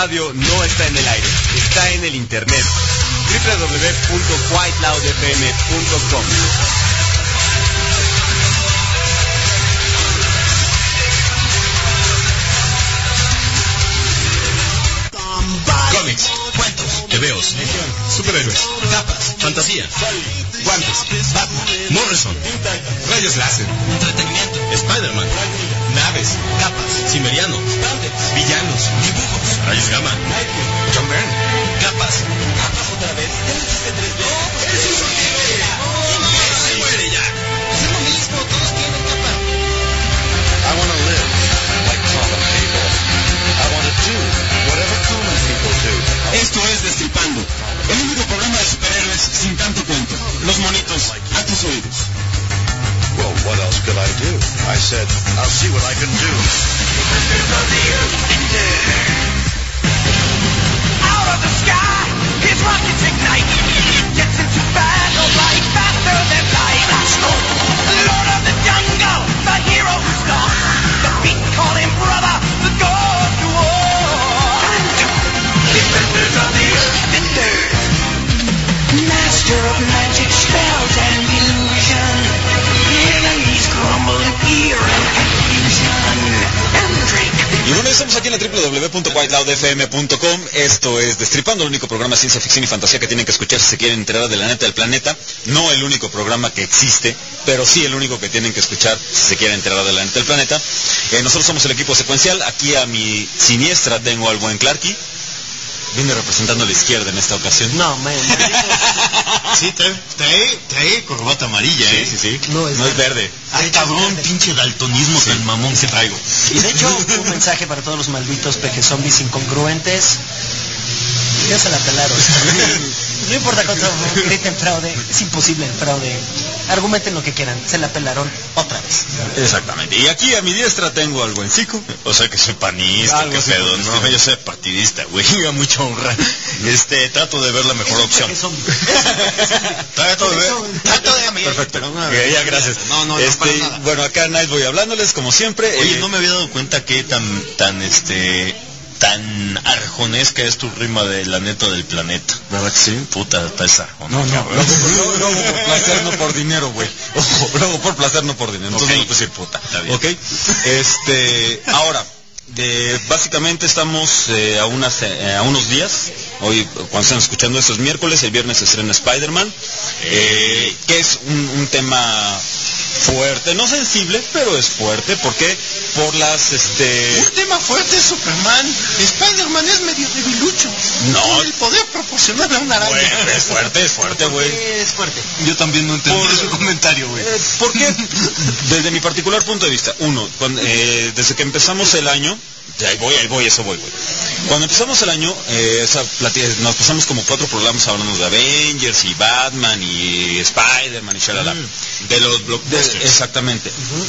radio no está en el aire, está en el internet. www.whiteloudfm.com. Cómics, cuentos, tebeos, superhéroes, capas, fantasía, guantes, Batman, Morrison, rayos láser, entretenimiento, Spider-Man, naves, capas, Cimmeriano, villanos, dibujos, rayos gamma, John Byrne, capas otra vez, ya lo hiciste 3 veces. ¡Eso es horrible! ¡Se muere ya! Es lo mismo, todos tienen capa. I want to live like common people. I want to do whatever common people do. Esto es Destripando, el único programa de superhéroes sin tanto cuento. Los monitos a tus oídos. Well, what else could I do? I said, I'll see what I can do. Out of the sky, his rockets ignite. Gets into battle like faster than light. Lord of the jungle, the hero who stalks. The beat call him brother, the god to war. Defenders of the earth, defenders. Master of magic spells and illusion. Enemies crumble in fear and confusion. And Drake. Y bueno, estamos aquí en la www.whiteloudfm.com. Esto es Destripando, el único programa de ciencia ficción y fantasía que tienen que escuchar si se quieren enterar de la neta del planeta. No el único programa que existe, pero sí el único que tienen que escuchar si se quieren enterar de la neta del planeta. Nosotros somos el equipo secuencial. Aquí a mi siniestra tengo al buen Clarky. Viene representando a la izquierda en esta ocasión. No, man. Sí, trae corbata amarilla, Sí. No es verde. Ay, cabrón, pinche daltonismo tan mamón que traigo. Y de hecho, un mensaje para todos los malditos peje zombies incongruentes. Ya se la pelaron. No importa cuánto griten fraude, es imposible el fraude. Argumenten lo que quieran, se la pelaron otra vez. Exactamente. Y aquí a mi diestra tengo al buen Zico. O sea que soy panista, qué pedo. No, yo soy partidista, güey. A mucha honra. Trato de ver la mejor opción. Trato de ver. Perfecto. Ya, gracias. No, para nada. Bueno, acá Nightboy hablándoles como siempre. Oye, no me había dado cuenta que tan arjonesca es tu rima de la neta del planeta. ¿Verdad que sí? Puta, está arjona. No, luego por placer, no por dinero, güey. Ojo, luego por placer, no por dinero. Entonces no puedo decir puta. Está bien. ¿Ok? Ahora, básicamente estamos a unos días. Hoy, cuando están escuchando esto es miércoles, el viernes se estrena Spider-Man, que es un tema fuerte, no sensible, pero es fuerte, porque por las Un tema fuerte es Superman. Spider-Man es medio debilucho. No. Tiene el poder proporcional a una araña. Güey, es fuerte, güey. Es fuerte. Yo también no entendí su comentario, güey. Porque, desde mi particular punto de vista, desde que empezamos el año, ahí voy. Cuando empezamos el año, nos pasamos como 4 programas hablando de Avengers y Batman y Spider-Man y shalala. De los blockbusters. Exactamente.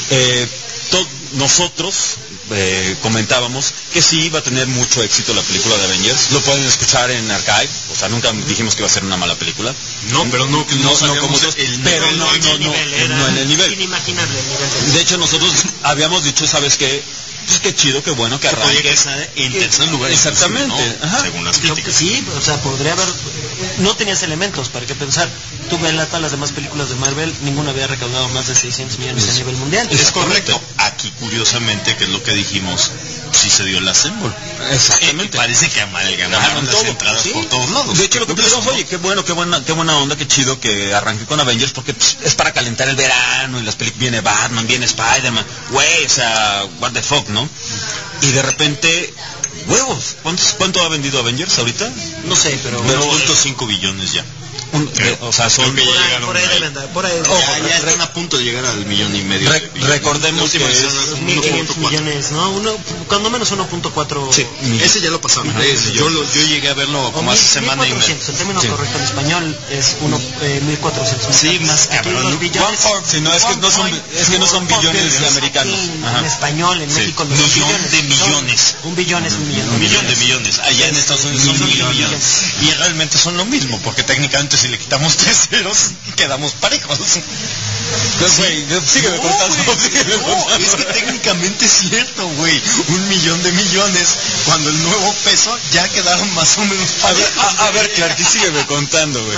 Nosotros comentábamos que sí iba a tener mucho éxito la película de Avengers. Lo pueden escuchar en Archive. O sea, nunca dijimos que iba a ser una mala película. No, pero no como pero no en el nivel. Inimaginable el nivel. De hecho, nosotros habíamos dicho, ¿sabes qué? Pues qué chido, qué bueno que arranque. Podría estar en tercer lugar. Exactamente. ¿No? Ajá. Según las críticas. Sí, o sea, podría haber... No tenías elementos para qué pensar. Tú ves todas las demás películas de Marvel, ninguna había recaudado más de 600 millones a nivel mundial. Es correcto. Aquí, curiosamente, que es lo que dijimos, sí se dio la Assemble. Exactamente. Parece que amalgamaron las entradas por todos lados. De hecho, lo que pensamos, oye, qué buena onda, qué chido que arranque con Avengers, porque pues, es para calentar el verano, y las películas, viene Batman, viene Spider-Man, güey, o sea, what the fuck, ¿no? Y de repente, huevos, ¿cuánto ha vendido Avengers ahorita? No sé, pero... 2.5 billones ya. O sea, son... Creo que ya llegaron por ahí deben dar, por ahí. Ya están a punto de llegar al 1,5 millones. Recordemos que es 1.500 millones, ¿no? Cuando menos 1.4... Sí, ese ya lo pasaron. Yo llegué a verlo como hace semana y media. 1.400, el término correcto en español es 1.400. Sí, más cabrón. Los billones... Sí, no, es que no son billones americanos. En español, en México, los millón de millones. Un billón es un millón. Un millón de millones. Allá en Estados Unidos son millones. Y realmente son lo mismo, porque técnicamente si le quitamos 3 ceros, quedamos parejos. Güey, sígueme contando. Es que técnicamente es cierto, güey. 1.000.000 de millones, cuando el nuevo peso ya quedaron más o menos parejos. A ver, Clarky, sígueme contando, güey.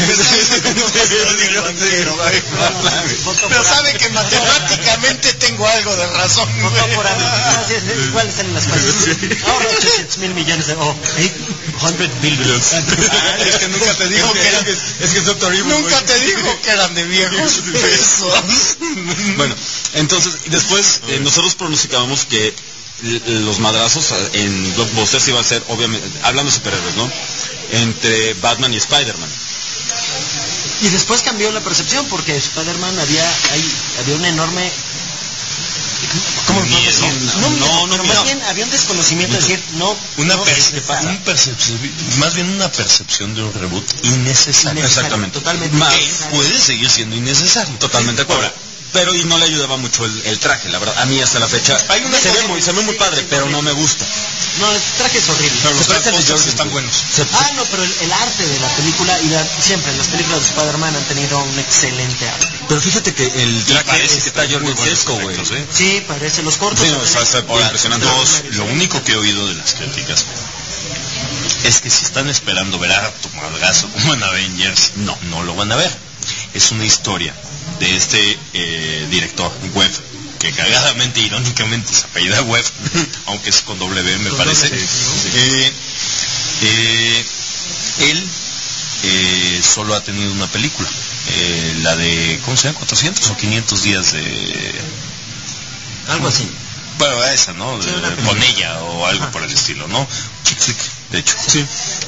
Pero sabe que matemáticamente tengo algo de razón, güey. ¿Cuáles salen las cuentas? Ahora 800,000 millones de... 800 billions. Es que nunca te dijo que eran... Es que es Doctor Evil. Nunca te dijo que eran de viejos pesos. Bueno, entonces, después nosotros pronosticábamos que los madrazos en Blockbusters iba a ser, obviamente, hablando de superhéroes, ¿no? Entre Batman y Spider-Man. Y después cambió la percepción porque Spider-Man había un enorme... ¿Cómo miedo? No, más bien había un desconocimiento, es decir, más bien una percepción de un reboot innecesario. Exactamente. Totalmente. Puede seguir siendo innecesario. Totalmente de acuerdo. Pero y no le ayudaba mucho el traje, la verdad. A mí hasta la fecha se ve muy padre, pero no me gusta. No, el traje es horrible. Pero los trajes están buenos. No, pero el arte de la película, siempre las películas de Spider-Man han tenido un excelente arte. Pero fíjate que el traje está gigantesco, güey. Sí, parece los cortos. Sí, está impresionante. Lo único que he oído de las críticas es que si están esperando ver a tu madrazo como en Avengers, no lo van a ver. Es una historia de este director Webb, que cagadamente, irónicamente se apellida Webb, aunque es con W, me parece. Él solo ha tenido una película, la de, ¿cómo se llama? 400 o 500 días de... Algo así. Bueno, esa, ¿no? Con ella o algo por el estilo, ¿no? Chick flick, de hecho. Sí.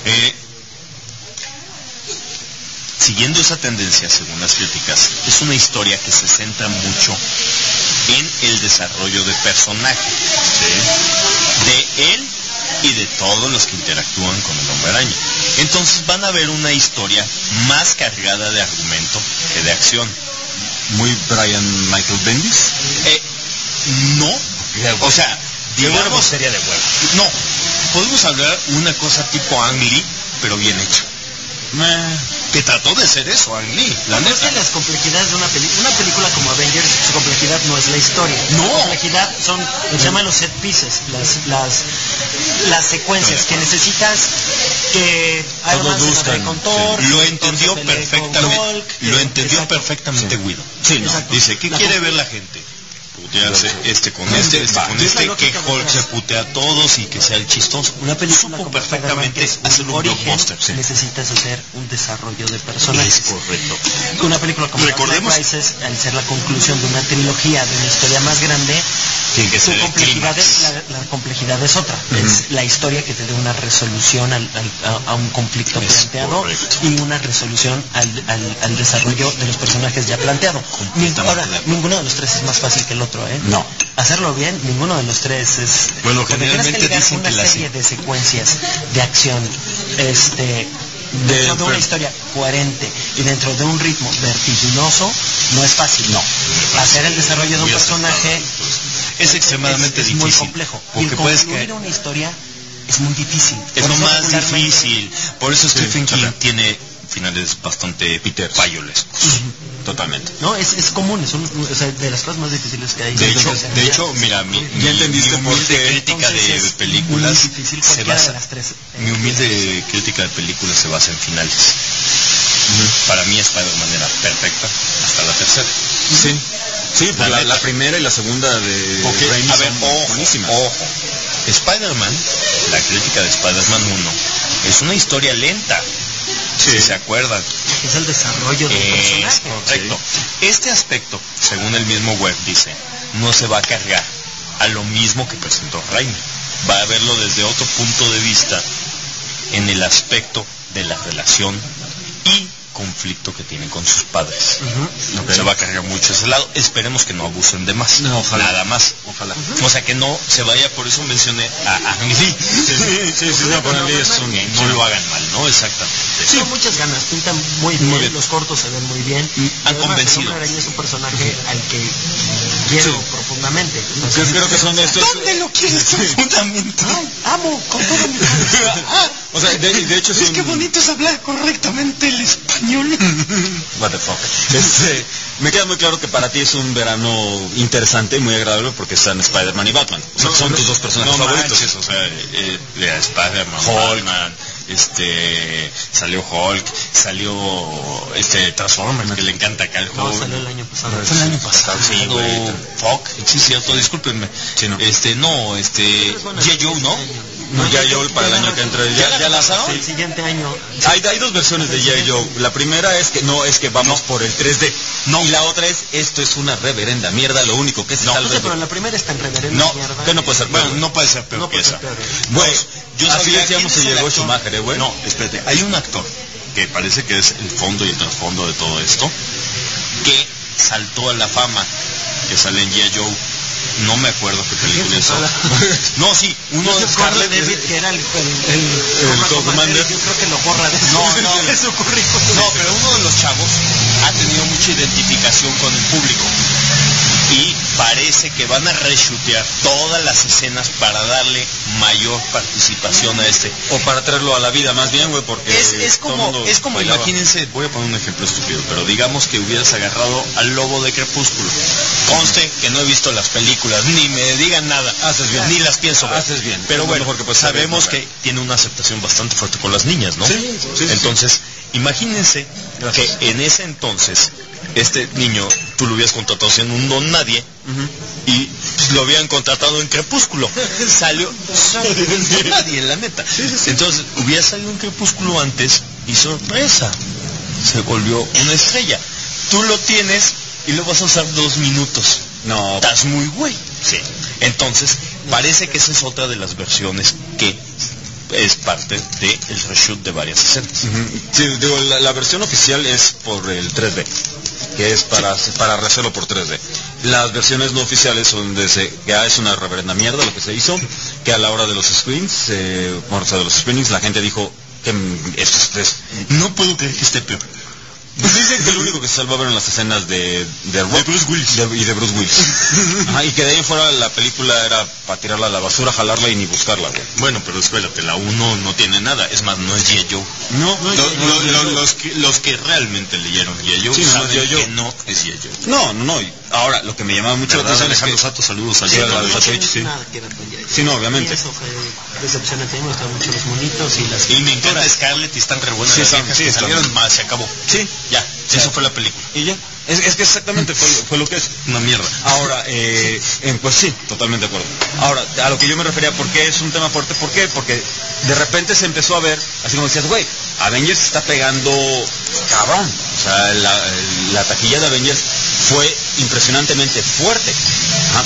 Siguiendo esa tendencia, según las críticas, es una historia que se centra mucho en el desarrollo de personaje, de él y de todos los que interactúan con el Hombre Araña. Entonces van a ver una historia más cargada de argumento que de acción. Muy Brian Michael Bendis. No, o sea, digamos sería de huevo. No, podemos hablar una cosa tipo Ang Lee, pero bien hecho. Que trató de ser eso, Ang Lee. La neta. Es que las complejidades de una película como Avengers, su complejidad no es la historia. No. La complejidad son lo que se llaman los set pieces, las secuencias que necesitas que Iron Man se encuentre con Thor. Lo entendió perfectamente. Lo entendió perfectamente Guido. Sí, no. Dice, ¿qué quiere ver la gente? Putearse con este, que Hulk se putea a todos y que sea el chistoso. Una película supo perfectamente hacer un blockbuster. Necesitas hacer un desarrollo de personajes. Es correcto. Una película como Recordemos, Crisis, al ser la conclusión de una trilogía, de una historia más grande, tiene que ser la complejidad es otra. Es la historia que te dé una resolución a un conflicto planteado, correcto. y una resolución al desarrollo de los personajes ya planteado. Ahora, ninguno de los tres es más fácil que el otro, ¿eh? No. Hacerlo bien, ninguno de los tres es... Bueno, generalmente dicen una que la serie de secuencias de acción, dentro de una historia coherente y dentro de un ritmo vertiginoso, no es fácil. No. Hacer el desarrollo de un personaje es extremadamente difícil. Muy complejo. Porque y el concluir una historia es muy difícil. Es lo más difícil. Por eso Stephen King tiene finales bastante payolescos. Totalmente. No, es común, o sea, de las cosas más difíciles que hay. De hecho, mira, mi humilde crítica de películas se basa. Mi humilde crítica de películas se basa en finales. Para mí Spider-Man era perfecta hasta la tercera. Sí, la primera y la segunda de Raimi son buenísimas. Ojo. Spider-Man, la crítica de Spider-Man 1, es una historia lenta. Si se acuerdan. Es el desarrollo del personaje. Correcto. Sí. Este aspecto, según el mismo Webb dice, no se va a cargar a lo mismo que presentó Raimi. Va a verlo desde otro punto de vista en el aspecto de la relación y conflicto que tienen con sus padres. Se va a cargar mucho ese lado. Esperemos que no abusen de más. No, ojalá. Nada más. Ojalá. O sea, que no se vaya, por eso mencioné a Ang Lee. No lo hagan mal, ¿no? Exactamente. Tengo muchas ganas, pintan muy bien, los cortos se ven muy bien. Han convencido. Hombre Araña es un personaje al que quiero profundamente. Entonces, Creo que son estos. ¿Dónde lo quieres profundamente? amo con todo mi corazón. O sea, de hecho Es que bonito es hablar correctamente el español. What the fuck. Me queda muy claro que para ti es un verano interesante y muy agradable porque están Spider-Man y Batman. O sea, son tus dos personajes favoritos. Manches, o sea, Spider-Man, Batman, salió Hulk, salió Transformers, que le encanta acá al No, Hulk. salió el año pasado. Fue el año pasado, sí, güey. Fuck, sí, cierto, discúlpenme. Sí, no. G.I. Joe, ¿no? No, G.I. Joe para el año que entra. ¿Ya lanzaron? Sí, el siguiente año. Hay dos versiones de G.I. Joe. La primera es que vamos por el 3D. No. Y la otra es, esto es una reverenda mierda, lo único que se salva No sé, es... pero la primera está en reverenda No, mierda. que no puede ser peor. Bueno, no puede ser peor No que puede esa. ser peor. Güey, Yo así sabía decíamos quién se es el llegó actor. Schumacher, güey. No, espérate, hay un actor que parece que es el fondo y el trasfondo de todo esto, que saltó a la fama, que sale en G.I. Joe. No me acuerdo qué película es. No, sí, uno de Scarlett Scarlett. David, que era el Commander. yo creo que lo borra de su, No, de su currículum. No, pero uno de los chavos ha tenido mucha identificación con el público. Y parece que van a reshutear todas las escenas para darle mayor participación a este. O para traerlo a la vida, más bien, güey, porque... Es como bailaba. imagínense, voy a poner un ejemplo estúpido, pero digamos que hubieras agarrado al lobo de Crepúsculo. Conste que no he visto las películas, ni me digan nada. Haces bien. Ni las pienso ver. Haces bien. Pero bueno, Porque, pues, sabemos sabes, que tiene una aceptación bastante fuerte con las niñas, ¿no? Sí. Entonces, imagínense que en ese entonces, este niño, tú lo hubieras contratado siendo un don nadie, y pues, lo habían contratado en Crepúsculo. Salió un don nadie, la neta. Entonces, hubiera salido en Crepúsculo antes, y sorpresa, se volvió una estrella. Tú lo tienes y lo vas a usar 2 minutos. No. Estás muy güey. Sí. Entonces, parece que esa es otra de las versiones que es parte del reshoot de varias escenas. Sí, digo, la versión oficial es por el 3D, que es para rehacerlo por 3D. Las versiones no oficiales son que es una reverenda mierda lo que se hizo, que a la hora de los screens, de los screenings, la gente dijo que esto es... No puedo creer que esté peor. Pues dicen que lo único que se salvaba eran las escenas de Bruce Willis. y de Bruce Willis. Ajá, y que de ahí en fuera la película era para tirarla a la basura, jalarla y ni buscarla, güey. Bueno, pero espérate, la 1 no tiene nada. Es más, no es G.I. Joe. No, Los que realmente leyeron G.I. Joe Sí, no, saben G.I. Joe. que no es G.I. Joe. no. Ahora, lo que me llamaba mucho la ¿Verdad, atención es Alejandro que... Sato? Saludos al Sí, Sato. a Twitch, sí. Nada que ver con G.I. Joe. Sí, no, obviamente. Y eso fue decepcionante. A mí me gustaban mucho los monitos y las... Y me encanta Scarlett y están re buenas Sí, las están- viejas sí, que están- salieron más, se acabó. Sí. Ya, eso fue la película. Y ya. Es que exactamente fue lo que es. Una mierda. Ahora, pues sí, totalmente de acuerdo. Ahora, a lo que yo me refería, ¿por qué es un tema fuerte? ¿Por qué? Porque de repente se empezó a ver, así como decías, güey, Avengers está pegando cabrón. O sea, la taquilla de Avengers fue impresionantemente fuerte. Ajá.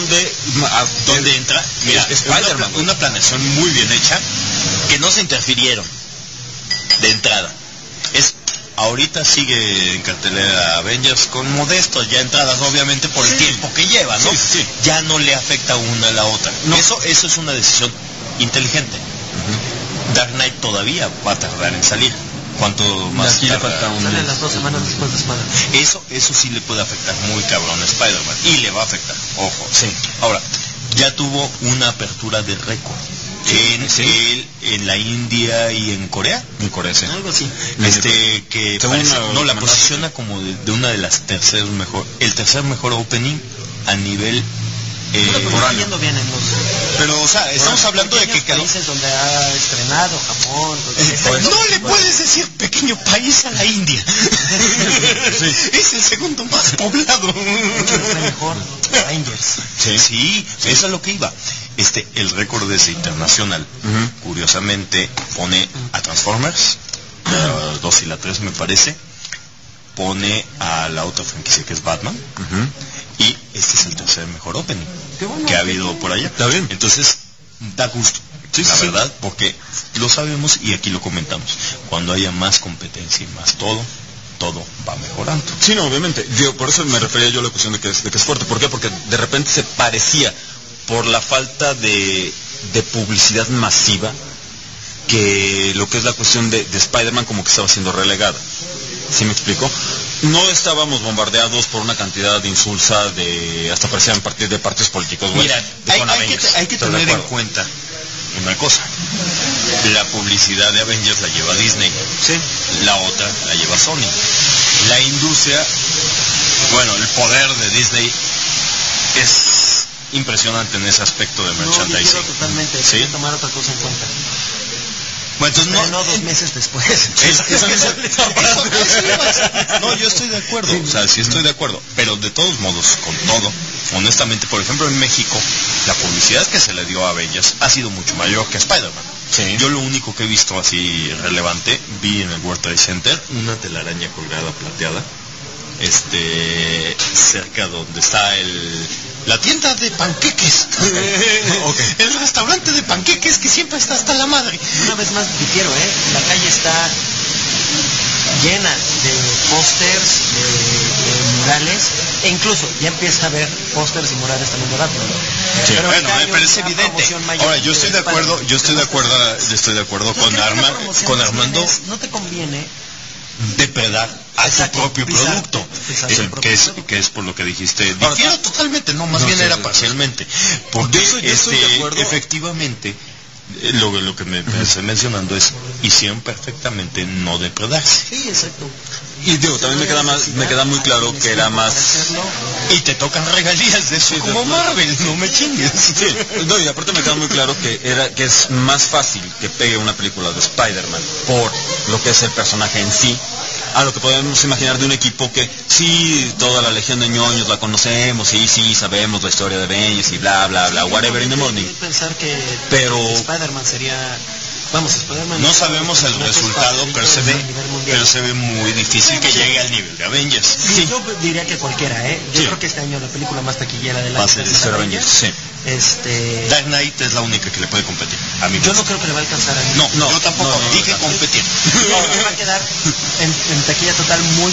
¿Dónde entra? Mira, Spider-Man. una planeación muy bien hecha, que no se interfirieron de entrada. Ahorita sigue en cartelera Avengers con modestos ya entradas, obviamente por el tiempo que lleva, ¿no? Sí. Ya no le afecta una a la otra. No. Eso es una decisión inteligente. Dark Knight todavía va a tardar en salir. ¿Cuánto más Aquí le tarda? falta un Sale mes. las 2 semanas después de Spider-Man. Eso sí le puede afectar muy cabrón a Spider-Man. Y le va a afectar, ojo. Sí. Ahora, ya tuvo una apertura de récord. En la India y en Corea. En Corea, sí. Algo así. Que Según parece, la- no la la posiciona como de una de las el tercer mejor opening a nivel Pero está yendo bien en los... pero o sea, estamos hablando de que pequeños países donde ha estrenado, Japón... donde- no le puedes decir pequeño país a la India. Es el segundo más poblado. fue mejor. Avengers. Sí, eso es lo que iba. El récord es internacional. Curiosamente pone a Transformers, la 2 y la 3 me parece, pone a la otra franquicia que es Batman, y este es el tercer mejor opening Qué bueno. que ha habido por allá. Está bien. Entonces, da gusto, la verdad, porque lo sabemos y aquí lo comentamos. Cuando haya más competencia y más todo va mejorando. Sí, no, obviamente. Por eso me refería yo a la cuestión de que es fuerte. ¿Por qué? Porque de repente se parecía, por la falta de publicidad masiva, que lo que es la cuestión de Spider-Man como que estaba siendo relegada. ¿Sí me explico? No estábamos bombardeados por una cantidad insulsa de, hasta parecían de partidos políticos, güey. Mira, hay que tener en cuenta una cosa. La publicidad de Avengers la lleva Disney. Sí. La otra la lleva Sony. La industria, bueno, el poder de Disney es impresionante en ese aspecto de merchandising. No, totalmente. ¿Sí? Hay que tomar otra cosa en cuenta. Bueno, entonces No 2 meses después. No, yo estoy de acuerdo, o sea, sí estoy de acuerdo, pero de todos modos, con todo, honestamente, por ejemplo, en México, la publicidad que se le dio a Avengers ha sido mucho mayor que a Spider-Man. Sí. Yo lo único que he visto así relevante, vi en el World Trade Center una telaraña colgada plateada, cerca donde está la tienda de panqueques. Okay. El restaurante de panqueques que siempre está hasta la madre. Una vez más, difiero, la calle está llena de pósters, de murales, e incluso ya empieza a haber pósters y murales también de Batman. Sí, Pero bueno, este año pero es una evidente. promoción mayor Ahora, yo estoy de acuerdo con Creo que una promoción con más bien Armando. no te conviene Depredar a Exacto, tu propio pisar, producto, pisar tu propio producto. que es por lo que dijiste. Ahora, Difiero totalmente, no, más no, bien sí, era sí. parcialmente, porque Yo estoy de acuerdo. efectivamente lo que me estoy mencionando es hicieron perfectamente no depredarse. Sí, exacto. Y digo, también me queda muy claro que era más... Y te tocan regalías de eso, como Marvel, no me chingues. Sí, no, y aparte me queda muy claro que es más fácil que pegue una película de Spider-Man por lo que es el personaje en sí, a lo que podemos imaginar de un equipo que sí, toda la legión de ñoños la conocemos, sí, sabemos la historia de Avengers y bla, bla, bla, whatever in the morning. Pensar que Pero... Spider-Man sería... Vamos, Spider-Man... No sabemos el resultado, pero se ve muy difícil que llegue al nivel de Avengers. Sí, yo diría que cualquiera, Yo Sí. creo que este año la película más taquillera del Va a año ser es Avengers, sí. Dark Knight es la única que le puede competir. A mí Yo no creo que le va a alcanzar a No, yo tampoco. Dije competir. No, va a quedar en taquilla total muy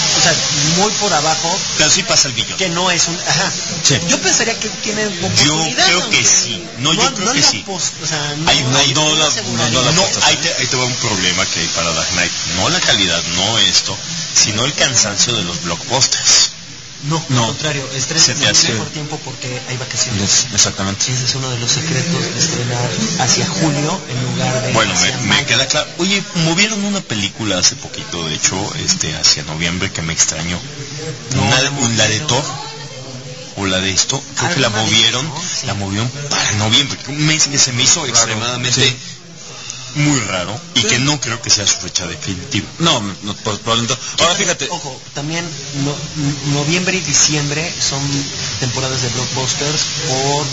por abajo, Pero sí pasa el billón. que no es un... Ajá. Sí. Yo pensaría que tiene Yo oportunidad. creo que aunque- sí. No, yo creo que la sí. o sea, no, Hay- hay- no no la- aseguraría. no la- No, apuestas, ahí te va un problema que hay para Dark Knight. No la calidad, no esto, sino el cansancio de los blockbusters. No, No. al contrario, Se te hace- por tiempo porque hay vacaciones. Exactamente. Ese es uno de los secretos de estrenar hacia julio en lugar de Bueno, hacia me mayo. queda claro. Oye, movieron una película hace poquito, de hecho, hacia noviembre, que me extrañó. No, La de Thor, o la de esto, creo que la Alguna de movieron, esas, ¿no? Sí. la movieron para noviembre. Un mes que se me hizo extremadamente sí. muy raro y que no creo que sea su fecha definitiva. No, probablemente. Ahora fíjate, Ojo, también noviembre y diciembre son temporadas de blockbusters por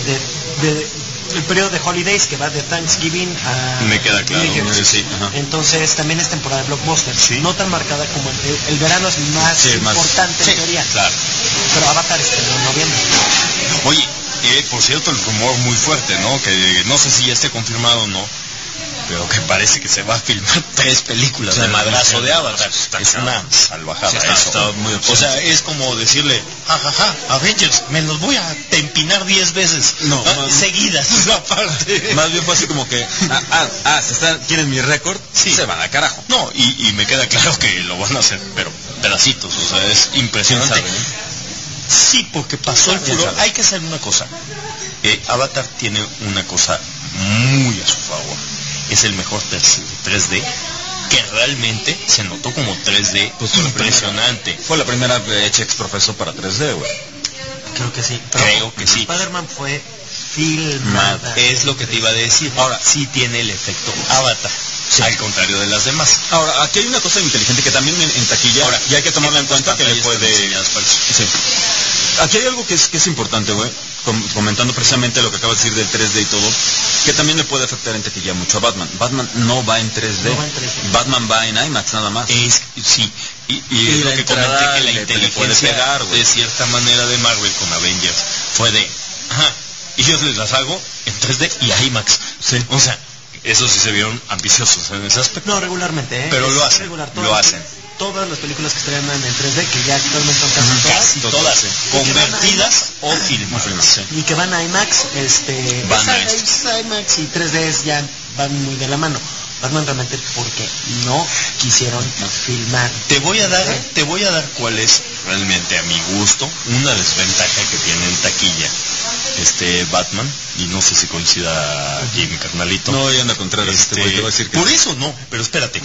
el periodo de holidays que va de Thanksgiving a Me queda claro, New Year's. sí, ajá. Entonces también es temporada de blockbusters, Sí. no tan marcada como el verano es más Sí, más- importante Sí, en teoría, claro. pero Avatar es en noviembre. Oye, por cierto, el rumor muy fuerte, ¿no? Que no sé si ya esté confirmado o no, pero que parece que se va a filmar 3 películas Sí, de madrazo sí, de Avatar. está Es cabrón. una salvajada Sí, eso. está muy o sea, es como decirle, jajaja, Avengers, me los voy a empinar 10 veces. No, más- seguidas, aparte. más bien fue así como que, ¿quieren mi récord? Sí. Se van al carajo. No, y me queda claro que lo van a hacer, pero pedacitos, o sea, es impresionante. ¿Quién sabe, Sí, porque pasó el ¿Quién furor. sabe? Hay que hacer una cosa. Avatar tiene una cosa muy a su favor. Es el mejor 3D que realmente se notó como 3D Pues fue la impresionante. Fue la primera hecha ex profeso para 3D, güey. Creo que sí. Creo que sí. Spider-Man fue filmada. Es lo que te iba a decir. Ahora, sí tiene el efecto Avatar, al contrario de las demás. Ahora, aquí hay una cosa inteligente que también en taquilla, Ahora, y hay que tomarla en cuenta que le puede... Sí. Aquí hay algo que es importante, güey, comentando precisamente lo que acabas de decir del 3D y todo, que también le puede afectar en taquilla mucho a Batman. Batman no va en 3D. No va en 3D. Batman va en IMAX nada más. Sí, y Y es la lo que comenté, entrada que la le puede inteligencia pegar, güey. de cierta manera de Marvel con Avengers fue de, ajá, y yo les las hago en 3D y IMAX. Sí. O sea, eso sí se vieron ambiciosos en ese aspecto. No, regularmente, Pero Es lo hacen, regular. lo hacen. Todas las películas que estrenan en 3D, que ya actualmente son casi todas, Casi todas, convertidas o filmadas. Sí. y que van a IMAX, Van a es IMAX y 3D ya van muy de la mano. Batman realmente porque no quisieron filmar. Te voy a dar cuál es realmente a mi gusto una desventaja que tiene en taquilla Batman, y no sé si coincida aquí mi carnalito. No, ya anda contra te voy a decir que por eso no, pero espérate.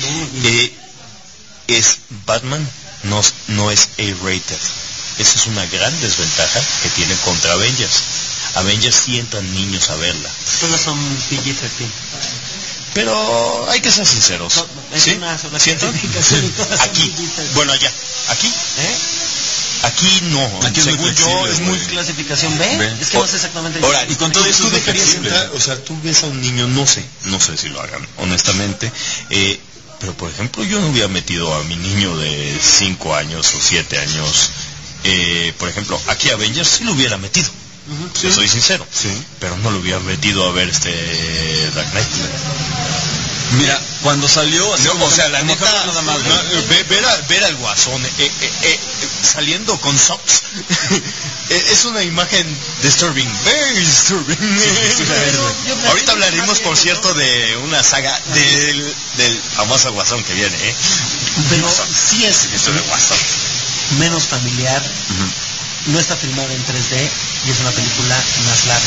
Es Batman no es A-rated. Esa es una gran desventaja que tiene contra Avengers. Avengers sí entran niños a verla. Todas son PG-13. Pero hay que ser sinceros. No, es ¿sí? una sola ¿Sí entran? clasificación y todas son Aquí, PG-13. bueno, allá. Aquí, aquí no. Aquí es muy según yo, flexible, es muy güey. clasificación B. B. Es que no sé exactamente. Ahora, y con todo eso tú es muy dejarías flexible. entrar, o sea, tú ves a un niño, no sé si lo hagan, honestamente, pero por ejemplo, yo no hubiera metido a mi niño de 5 años o 7 años, por ejemplo, aquí a Avengers sí lo hubiera metido. Sí. Soy sincero, Sí. pero no lo hubiera metido a ver Dark Knight. Mira, cuando salió, así No, como o sea, la como neta, ejemplo nada más, no, ver al Guasón saliendo con socks es una imagen disturbing, very disturbing. Ahorita hablaremos, por cierto, de una saga del famoso Guasón que viene, Pero sí es Esto de Guasón. menos familiar. No está filmada en 3D y es una película más larga.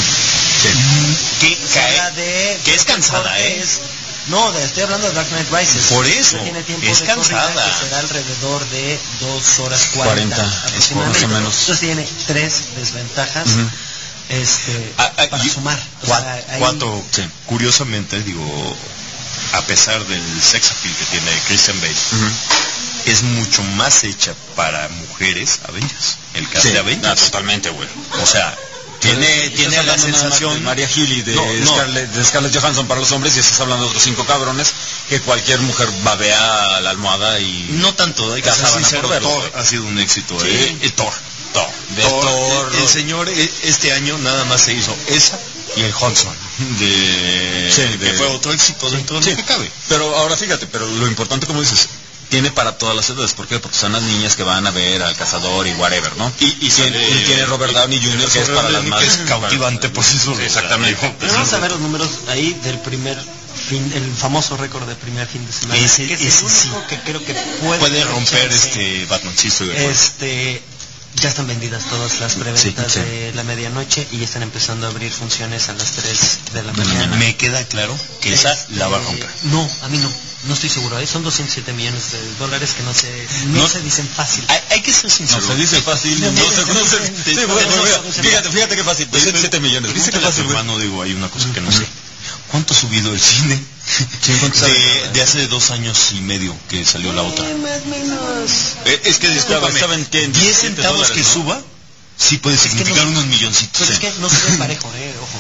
Que es cansada, No, estoy hablando de Dark Knight Rises. Por eso, Tiene tiempo es de corrida cansada. que será alrededor de 2 horas 40 aproximadamente. más o menos. Entonces tiene 3 desventajas para sumar. O sea, ahí- Cuánto, curiosamente, digo, a pesar del sex appeal que tiene Christian Bale, es mucho más hecha para mujeres Avengers. El cast de Avengers. totalmente, güey. O sea, tiene Estás la hablando nada más sensación de Maria Hill y de No. Scarlett Johansson para los hombres, y estás hablando de otros 5 cabrones que cualquier mujer babea a la almohada y no tanto, hay que ser Cazaban a sincero, por verlo, Thor güey. ha sido un éxito. Sí. Thor. El señor este año nada más se hizo esa y el Huntsman que fue otro éxito dentro de lo que cabe. Pero ahora fíjate, pero lo importante, como dices, tiene para todas las edades. ¿Por qué? Porque son las niñas que van a ver al cazador y whatever, ¿no? Y tiene Robert Downey Jr., que es para las más... que es cautivante por sí solo. Exactamente. Pero vamos a ver los números ahí del primer fin, el famoso récord del primer fin de semana. Ese que es el sí. único que creo que Puede romper echarse. Batman, sí, estoy de acuerdo. Ya están vendidas todas las preventas Sí. de la medianoche y ya están empezando a abrir funciones a las 3 de la mañana. Me queda claro que esa la va a romper. No, a mí no estoy seguro. Son 207 millones de dólares que no se dicen fácil. Hay que ser sincero. No se dice fácil, no se conoce. Sí, bueno, fíjate qué fácil, 207 millones. ¿Viste qué fácil, güey? Hermano, digo, hay una cosa que no sé. ¿Cuánto ha subido el cine? De hace 2 años y medio que salió la otra. Más o menos. Es que discúlpame, ¿saben qué? 10 centavos que ¿no? suba, sí puede significar no- unos milloncitos. Pero es que no se ve parejo, ojo.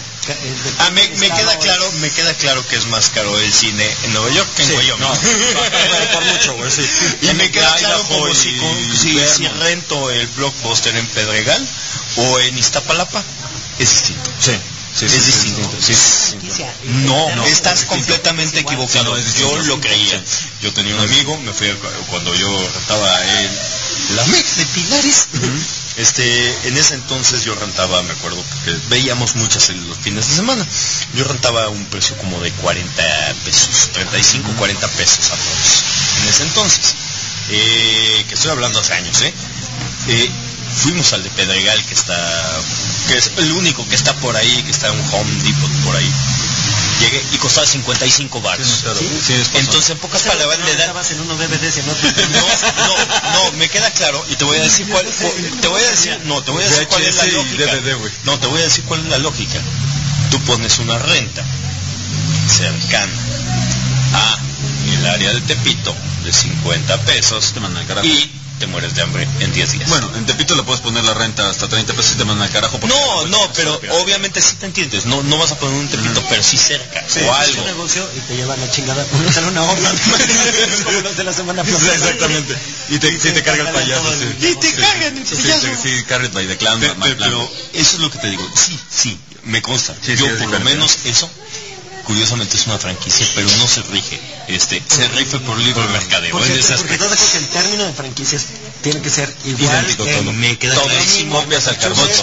Me queda claro que es más caro el cine en Nueva York que en Wyoming. Por mucho, güey, sí. Y me queda claro Idaho como y si Vermont. rento el Blockbuster en Pedregal o en Iztapalapa, es distinto. Sí, Es distinto. No, estás completamente equivocado. Yo lo creía. Yo tenía un amigo, me fui cuando yo rentaba la Mex de Pilares. En ese entonces yo rentaba, me acuerdo que veíamos muchas en los fines de semana. Yo rentaba a un precio como de 40 pesos, 35, 40 pesos a todos. En ese entonces, que estoy hablando hace años, fuimos al de Pedregal, que es el único que está por ahí, que está en un Home Depot por ahí. Llegué y costaba 55 baros. Entonces, en pocas palabras, le dan... en uno DVDs y en otro. No, me queda claro y te voy a decir cuál es la lógica. No, te voy a decir cuál es la lógica. Tú pones una renta cercana a el área de Tepito de 50 pesos Te mandan al carajo. y te mueres de hambre en 10 días. Bueno, en Tepito le puedes poner la renta hasta 30 pesos y te mandan al carajo. porque- No, pero obviamente sí te entiendes. No vas a poner un Tepito, pero sí cerca o Es algo. un negocio y te llevan la chingada. Uno sale una horda. Como los de la semana pasada. Exactamente. Y te carga el payaso. Y te cargan el payaso. Sí, carried by the clown. Pero eso es lo que te digo. Sí, me consta. Sí, Yo sí, por sí, lo claro. menos eso, curiosamente es una franquicia, pero no se rige. Se rige por libre mercadeo. Porque, en ese porque aspecto. todo que el término de franquicias tiene que ser igual Idéntico que todo. Me queda Todo, clarísimo. copias al carbón, todo.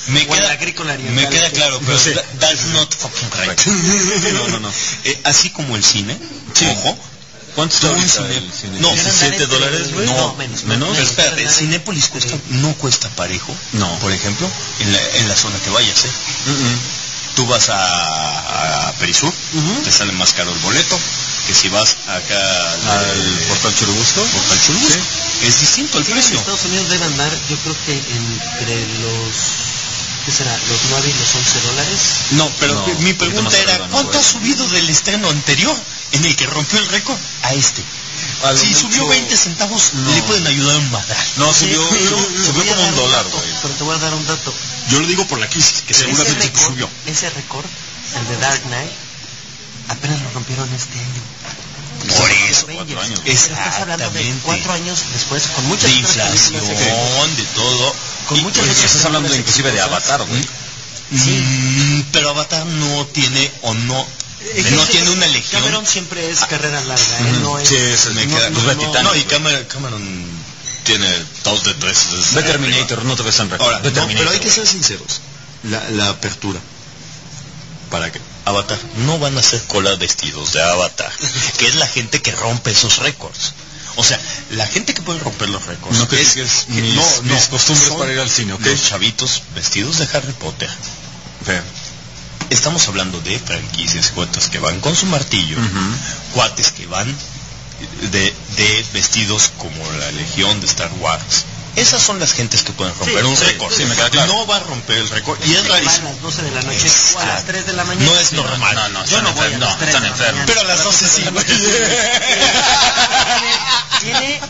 Me o en queda, la agrícola me oriental. queda claro, pero Sí. that's not fucking right. No. Así como el cine, Sí. ojo. ¿Cuánto Tú está un ahorita cine- el cine? No, Deben dar $17 entre- güey. No, menos. Pero espérate, Cinépolis no cuesta parejo. No. Por ejemplo, en la zona que vayas, Tú vas a Perisur, te sale más caro el boleto que si vas acá ¿Al Portal Churubusco? Portal Churubusco. Es distinto el En precio. Estados Unidos debe andar, yo creo que entre los, ¿qué será? Los 9 y los $11. No, pero No, mi un poquito pregunta más era, arriba, ¿no, ¿cuánto güey? ha subido del estreno anterior en el que rompió el récord a este? A lo Si mucho- subió 20 centavos, No. le pueden ayudar un madral. No, Sí, subió te voy a como dar $1, dato, güey. Pero te voy a dar un dato. Yo lo digo por la crisis, que seguramente ese récord, subió. ese récord, el de Dark Knight, apenas lo rompieron este año. Por eso, Avengers. 4 años. Pero estás hablando de Exactamente. 4 años después, con muchas De otras inflación, películas, de todo. con Y- muchas y otras Estás hablando películas inclusive de exitosas. Avatar, güey. Pero Avatar no tiene o no tiene una legión. Cameron siempre es carrera larga, él no es... Sí, ese Me no, queda- no, de Titanic, no, y güey. Cameron tiene 2 de 3. Ve Terminator, no te ves tan récord. Ahora, Ve no, Terminator, pero hay que güey. ser sinceros. La apertura. ¿Para qué? Avatar. No van a hacer cola vestidos de Avatar. Que es la gente que rompe esos récords. O sea, la gente que puede romper los récords. No critiques mis costumbres son para ir al cine, ¿ok? Los chavitos vestidos de Harry Potter. Ve. Estamos hablando de franquicias, cuates que van con su martillo, cuates que van de vestidos como la Legión de Star Wars. Esas son las gentes que pueden romper Sí, un sí, récord. sí, me queda claro. No va a romper el récord y es Va a rarísimo. las 12 de la noche Es o a las claro. 3 de la mañana. No es normal. No, Yo están no voy a enfermos. las 3 Están de la enfermos. mañana. Pero a las 12 sí. Tiene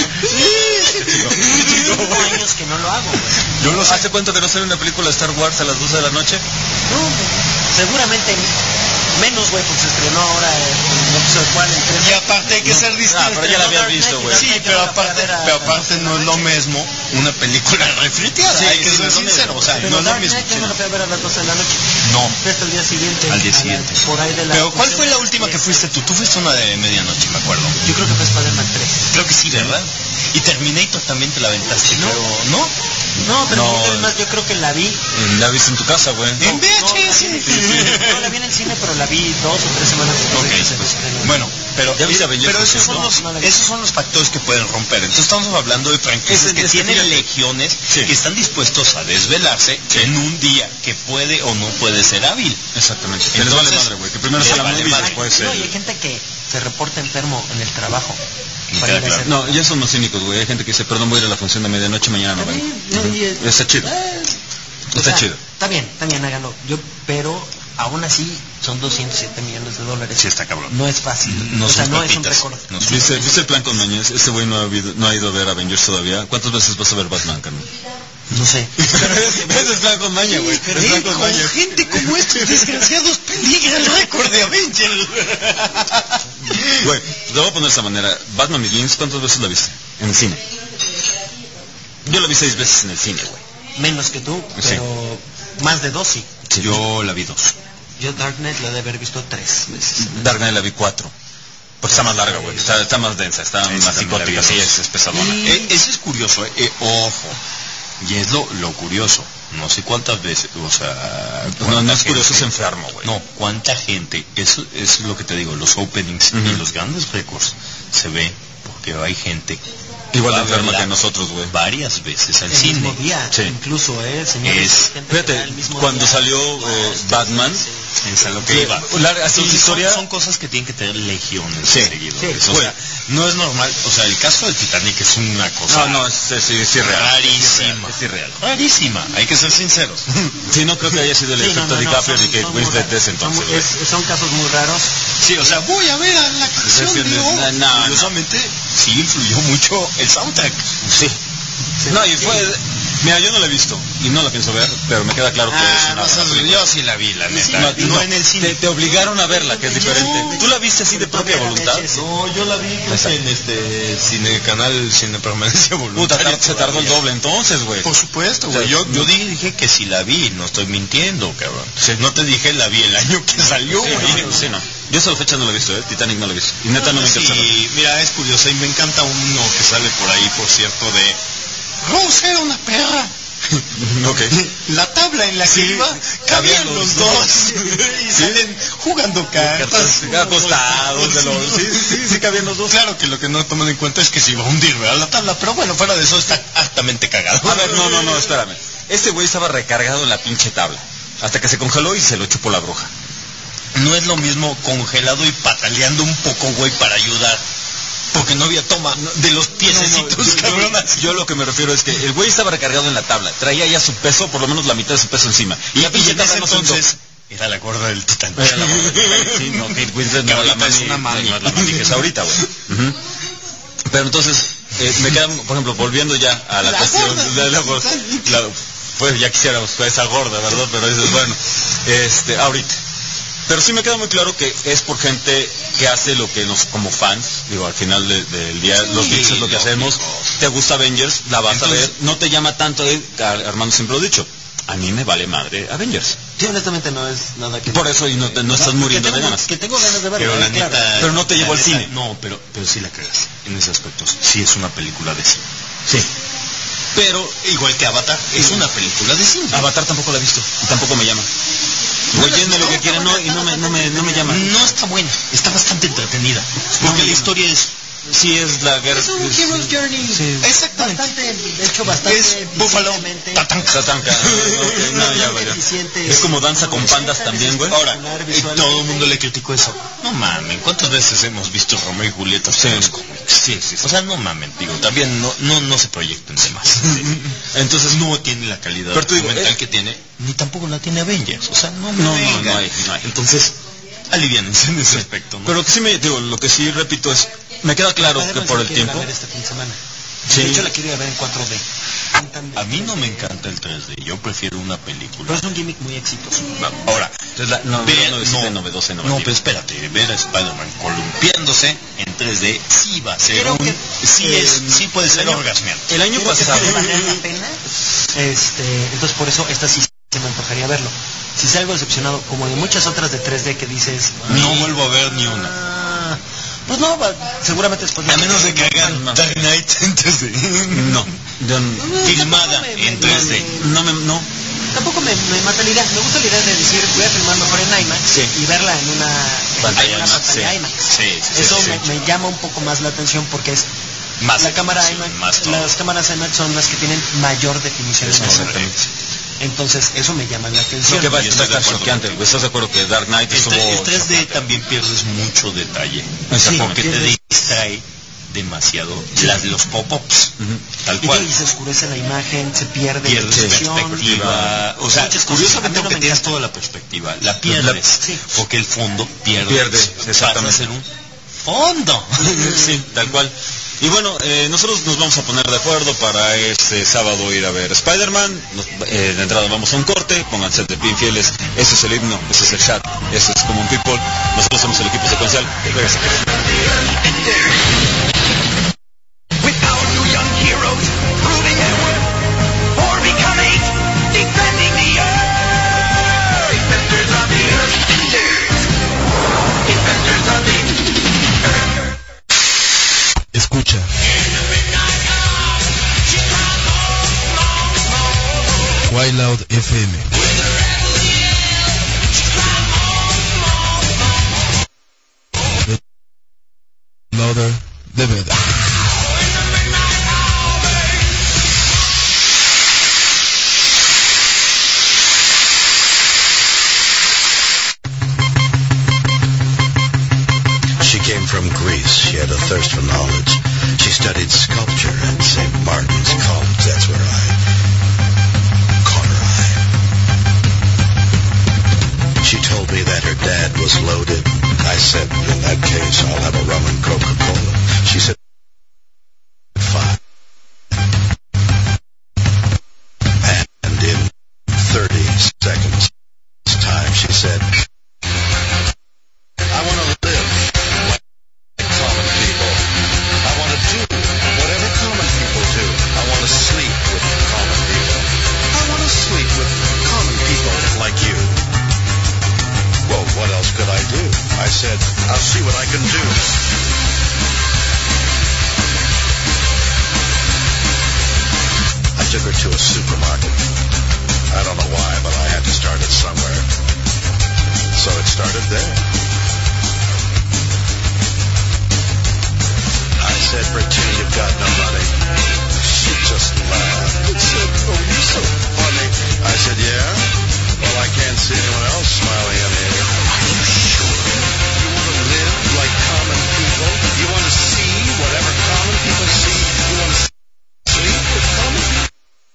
5 años que no lo hago, güey. Yo no sé. ¿Hace cuánto que no sale una película de Star Wars a las 12 de la noche? No, seguramente menos, güey, porque se estrenó ahora no sé cuál, el 3. Y aparte hay que ser distinto. Ah, pero ya la habías visto, güey. Sí, pero aparte no es lo mismo una película refriteada. Sí, hay que sí, ser no es lo sincero. mismo. O sea, Pero no es lo Dark mismo. Knight yo no lo fui a ver a las 12 de la noche. No. Fue hasta el día siguiente. Al día a las- siguiente. Por ahí de la... Pero ¿cuál fue la última que fuiste tú? Tú fuiste una de medianoche, me acuerdo. Yo creo que fue Spider-Man 3. Creo que sí, ¿verdad? Y Terminator también te la aventaste, No. pero ¿no? No, pero No. además yo creo que la vi... La viste en tu casa, güey. En VHS. No, la vi en el cine, pero la vi 2 o 3 semanas después de que se estrenó. Bueno, pero, ¿Ya viste Avengers, pero por esos, cierto? son No la los, vi. esos son los factores que pueden romper. Entonces estamos hablando de franquicias Es que que tienen fíjate. legiones Sí. que están dispuestos a desvelarse en un día que puede o no puede ser hábil. Exactamente. Que les vale Entonces, madre, güey. Que primero les sea la vale movie y madre. después No, y el... hay gente que se reporta enfermo en el trabajo. Me para queda ir a claro. hacer- No, ya son los cínicos, güey. Hay gente que dice, perdón, voy a ir a la función de medianoche, mañana no vengo. Está chido. O Está sea, chido. Está bien, háganlo. Pero aún así son $207 millones. Sí, está cabrón. No es fácil. No o sea, son no es un papitas. récord. No son ¿Viste el plan con Mañez? Este güey no ha ido a ver Avengers todavía. ¿Cuántas veces vas a ver Batman, Carmen? No sé. Ese es plan con Maña, güey. Es plan con Maña. gente como estos desgraciados peligra el récord de Avengers. Güey, te voy a poner de esta manera. Batman Begins, ¿cuántas veces la viste? En el cine. Yo la vi 6 veces en el cine, güey. Menos que tú, Sí. pero más de 2 sí. Yo la vi 2. Yo Dark Knight la he de haber visto 3 veces. Dark Knight la vi 4. Pues está más larga, güey. Está más densa, está Esa más también la vi psicótica. Sí, dos. es pesadona. Eso es curioso, ojo. Y es lo curioso. No sé cuántas veces, o sea... No es cuánta curioso, es gente- enfermo, güey. No, cuánta gente, eso es lo que te digo, los openings y los grandes récords se ve porque hay gente Igual va de a enferma verla que nosotros, güey. varias veces al El cine. mismo día, Sí. incluso, señores. Es- hay gente que va Fíjate, el mismo cuando día. salió Batman, Es a lo que Sí, iba. así Entonces, historia- son cosas que tienen que tener legiones Sí, de seguidores. sí. O sea, no es normal. O sea, el caso del Titanic es una cosa No, es irreal. rarísima. Es irreal. Rarísima, hay que ser sinceros. Sí, no creo que haya sido el Sí, efecto DiCaprio son- ni que son muy Winslet raros. de ese entonces, Son, güey. son casos muy raros. Sí, o sea, voy a ver a la canción Sí, de sí, O. no. Curiosamente, sí influyó mucho el soundtrack. Sí. No, y fue... Mira, yo no la he visto y no la pienso ver, pero me queda claro que es una buena película. yo sí la vi, la neta. No, no en el cine. Te obligaron a verla, que es diferente. ¿Tú la viste así de propia voluntad? No, yo la vi en canal Cine Permanencia Puta, Voluntaria. se tardó el doble entonces, güey. Por supuesto, O sea, güey. Yo no- dije que sí la vi, no estoy mintiendo, cabrón. Sí. No te dije la vi el año que salió, Sí, güey. no, sí, no. Yo hasta la fecha no la he visto, Titanic no la he visto. Y neta no me interesa. Sí, mira, es curioso y me encanta uno que sale por ahí, por cierto, de Rose era una perra. Okay. La tabla en la que iba cabían los dos. Y salen jugando cartas. Acostados. Sí, cabían los dos. Claro que lo que no toman en cuenta es que se iba a hundir, ¿verdad? La tabla, pero bueno, fuera de eso está hartamente cagado. A ver, no, espérame. Este güey estaba recargado en la pinche tabla. Hasta que se congeló y se lo chupó la bruja. No es lo mismo congelado y pataleando un poco, güey, para ayudar. Porque no había toma de los piececitos, cabronas. Yo lo que me refiero es que el güey estaba recargado en la tabla. Traía ya su peso, por lo menos la mitad de su peso encima. Y la pinche tabla no entonces era la gorda del Titán. Era la gorda del Titán. Sí, no, Kate Winslet no es la mami. No es la mami que es ahorita, güey. Pero entonces, me queda, por ejemplo, volviendo ya a la cuestión de pues ya quisiéramos esa gorda, ¿verdad? Pero dices, bueno, ahorita. Pero sí me queda muy claro que es por gente que hace lo que nos, como fans, digo, al final del día, los geeks es lo que hacemos. Te gusta Avengers, la vas a ver, no te llama tanto, Armando siempre lo ha dicho, a mí me vale madre Avengers. Sí, honestamente no es nada que... Por eso, y no estás muriendo de ganas. Que tengo ganas de verlo, pero la neta, claro. Pero no te llevo al cine. No, pero sí la creas, en ese aspecto. Sí es una película de cine. Sí. Pero, igual que Avatar, es una película de cine. Avatar tampoco la he visto, y tampoco me llama. Óyeme lo que quieren, no me llama. No está buena, está bastante entretenida. Porque la historia es... Sí, es la guerra. Es un Hero's Journey. Sí. Exactamente. De hecho, bastante es Búfalo, Tatanka. Es como Danza con Pandas también, güey. Ahora, y todo el mundo le criticó eso. No mamen, ¿cuántas veces hemos visto Romeo y Julieta? Sí. O sea, no mamen, digo, también no se proyecten de más. Entonces no tiene la calidad documental que tiene, ni tampoco la tiene Avengers. O sea, no hay. Entonces, aliviánense en ese aspecto, ¿no? Pero lo que sí lo que sí repito es, me queda claro que por el tiempo... Este fin de semana. Sí. De hecho, la quiero ir a ver en 4D. A mí no me encanta el 3D, yo prefiero una película. Pero es un gimmick muy exitoso. Ahora, no, pero espérate, ver a Spider-Man columpiándose en 3D sí va a ser sí puede ser orgasmeante. El año pasado... vale la pena. Entonces, por eso, esta sí se me antojaría verlo. Si salgo decepcionado, como de muchas otras de 3D que dices... No vuelvo a ver ni una. Pues no, seguramente después... A menos de que hagan Dark Knight en 3D. No. Filmada en 3D. No. Tampoco me mata la idea. Me gusta la idea de decir, voy a filmar mejor en IMAX y verla en una pantalla IMAX. Eso me llama un poco más la atención porque es... la cámara IMAX, las cámaras IMAX son las que tienen mayor definición. Entonces, eso me llama la atención. Que va a estar choqueante. ¿Estás de acuerdo que Dark Knight estuvo... El 3D también pierdes mucho detalle. Porque te distrae demasiado los pop-ups. Tal cual. Y se oscurece la imagen, se pierde perspectiva. O sea, curiosamente, aunque tienes toda la perspectiva, la pierdes. Porque el fondo pierde. Exactamente. Pasa a ser un fondo. Sí, tal cual. Y bueno, nosotros nos vamos a poner de acuerdo para este sábado ir a ver Spider-Man. De entrada vamos a un corte, pónganse de bien fieles. Este es el himno, este es el chat, este es Common People. Nosotros somos el equipo secuencial. Regresamos. Escucha. Wild Loud FM. Louder de verdad. She came from Greece. She had a thirst for knowledge. She studied sculpture at St. Martin's College. That's where I caught her eye. She told me that her dad was loaded. I said, in that case, I'll have a rum and Coca-Cola. She said, fine. And in 30 seconds time, she said, I want to live like common people. I want to do whatever common people do. I want to sleep with common people. I want to sleep with common people like you. Well, what else could I do? I said, I'll see what I can do. I took her to a supermarket. I don't know why, but I had to start it somewhere. So it started there. I said, pretend you've got no money. She just laughed and said, oh, you're so funny. I said, yeah? Well, I can't see anyone else smiling in here. Are you sure? You want to live like common people? You want to see whatever common people see? You want to sleep with common people?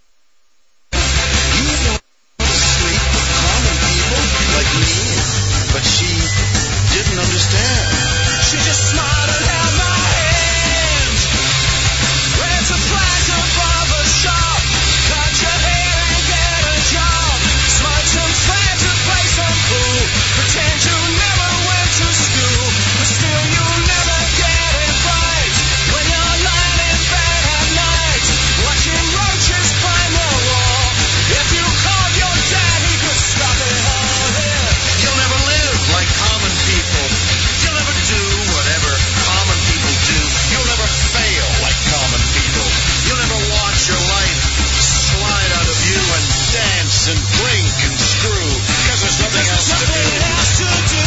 You want to sleep with common people like me? But she didn't understand. She just smiled and held my hand. Went to flash a barber shop, cut your hair and get a job. Smudge some flags and play some pool. Pretend you never went to school, but still you'll never get it right. When you're lying in bed at night, watching roaches climb the wall. If you called your dad, he could stop it all here. You'll never live like common people. You'll never do whatever common people do. You'll never fail like common people. You'll never watch your life slide out of you and dance and drink and screw because there's nothing else to do.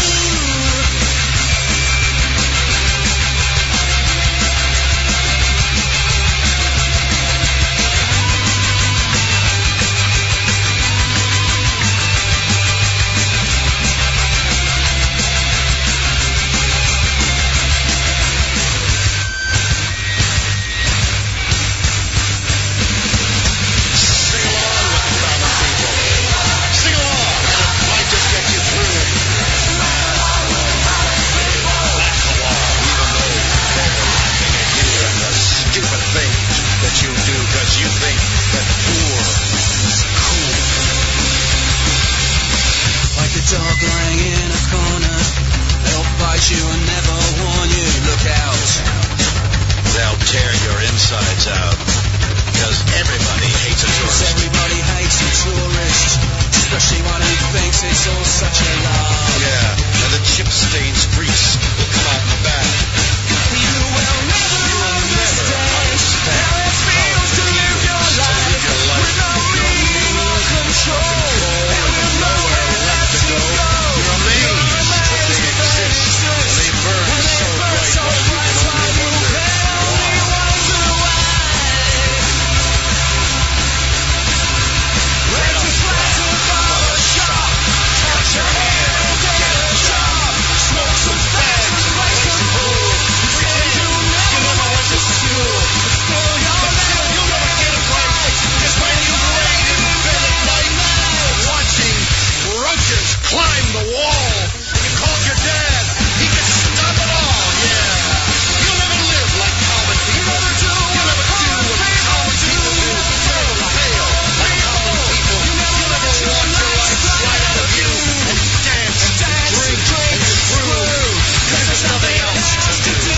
You think that poor is cool. Like a dog lying in a corner, they'll bite you and never warn you. Look out. They'll tear your insides out because everybody hates a tourist. Everybody hates a tourist, especially one who thinks it's all such a lie. Yeah, and the chip stains grease will come out the back. You will never understand how it feels to live your life with no meaning or control, and with nowhere left to go. You're amazed that they exist, and they burn so bright while you can only wonder why. Went to flash a barber shop, cut your hair and get a job, smoke some fags and play some pool. Pretend you never went to school, but still you'll never get it right. Just when you laid in bed at night, watching roaches climb the wall, you called your dad, he could stop it all, yeah. You'll never live like common people. You'll never do what common people do. You'll never fail like common people. You'll never watch your life slide out of you and dance and drink and screw, because there's nothing else to do.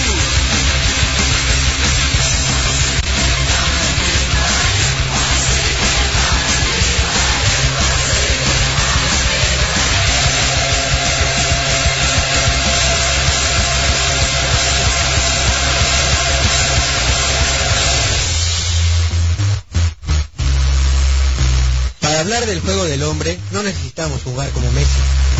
Para hablar del juego del hombre, no necesitamos jugar como Messi.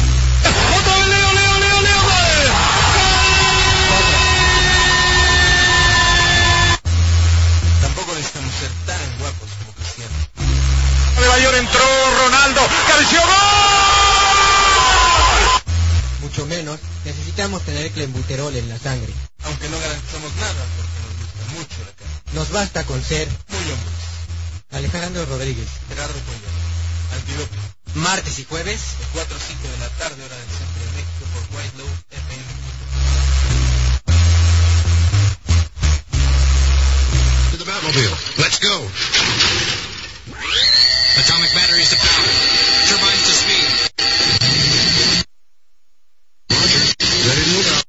Tampoco necesitamos ser tan guapos como Cristiano. Nueva York entró Ronaldo, cabeció gol. Mucho menos necesitamos tener clenbuterol en la sangre. Aunque no garantizamos nada porque nos gusta mucho la carne. Nos basta con ser muy hombres. Alejandro Rodríguez, Gerardo Coño, Antídoto. Martes y jueves, de 4 a 5 de la tarde, hora del centro de México, por White Low FM. To the Batmobile. Let's go. Atomic batteries to power. Turbines to speed. Roger. Ready to move out.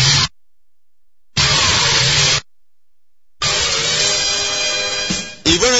Y bueno, ya estamos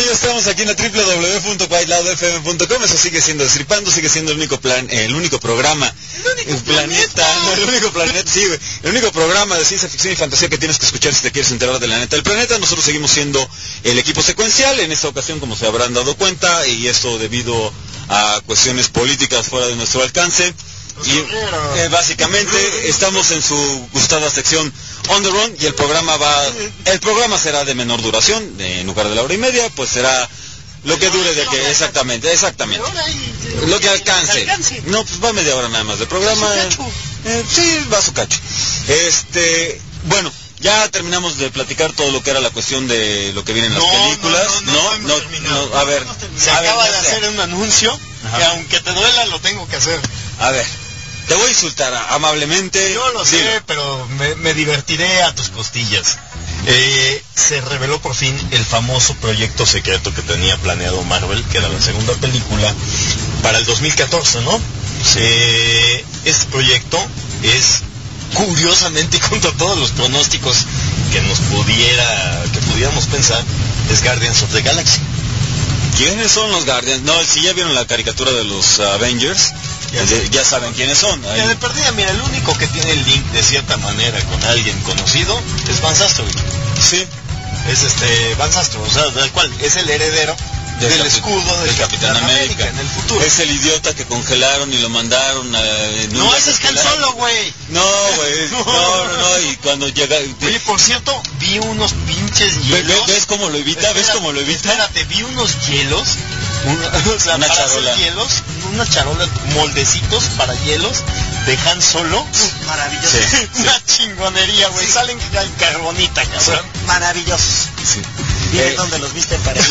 aquí en la www.whiteloudfm.com. Eso sigue siendo Destripando, sigue siendo el único programa. El único planeta, sí, güey. El único programa de ciencia ficción y fantasía que tienes que escuchar si te quieres enterar de la neta del planeta. Nosotros seguimos siendo el equipo secuencial, en esta ocasión, como se habrán dado cuenta, y esto debido a cuestiones políticas fuera de nuestro alcance. Y básicamente estamos en su gustada sección On the Run, y el programa será de menor duración. En lugar de la hora y media, pues será lo que dure de que exactamente lo que alcance. No, pues va media hora nada más de programa. Sí, va a su cacho. Bueno, ya terminamos de platicar todo lo que era la cuestión de lo que viene en las películas. No, a ver, se acaba de hacer un anuncio que aunque te duela lo tengo que hacer. A ver, te voy a insultar amablemente. Yo lo sé, pero me divertiré a tus costillas. Se reveló por fin el famoso proyecto secreto que tenía planeado Marvel, que era la segunda película para el 2014, ¿no? Este proyecto es, curiosamente, y contra todos los pronósticos que pudiéramos pensar, es Guardians of the Galaxy. ¿Quiénes son los Guardians? No, si ya vieron la caricatura de los Avengers, ya saben quiénes son. Ya de perdida, mira, el único que tiene el link de cierta manera con alguien conocido es Van Sastrovic. Sí. Es Van Sastro, o sea, del cual es el heredero del escudo del Capitán América en el futuro. Es el idiota que congelaron y lo mandaron a... No, ese es Han Solo, güey. No, güey. No, y cuando llega... Oye, por cierto, vi unos pinches hielos. ¿Ves cómo lo evita? Espérate, vi unos hielos. Una charola. Hielos, unas charolas, moldecitos para hielos de Han Solo. Maravilloso. Sí. Una chingonería, güey. Sí. Salen en carbonita, cabrón. Maravillosos. Sí. Dime dónde los viste para ir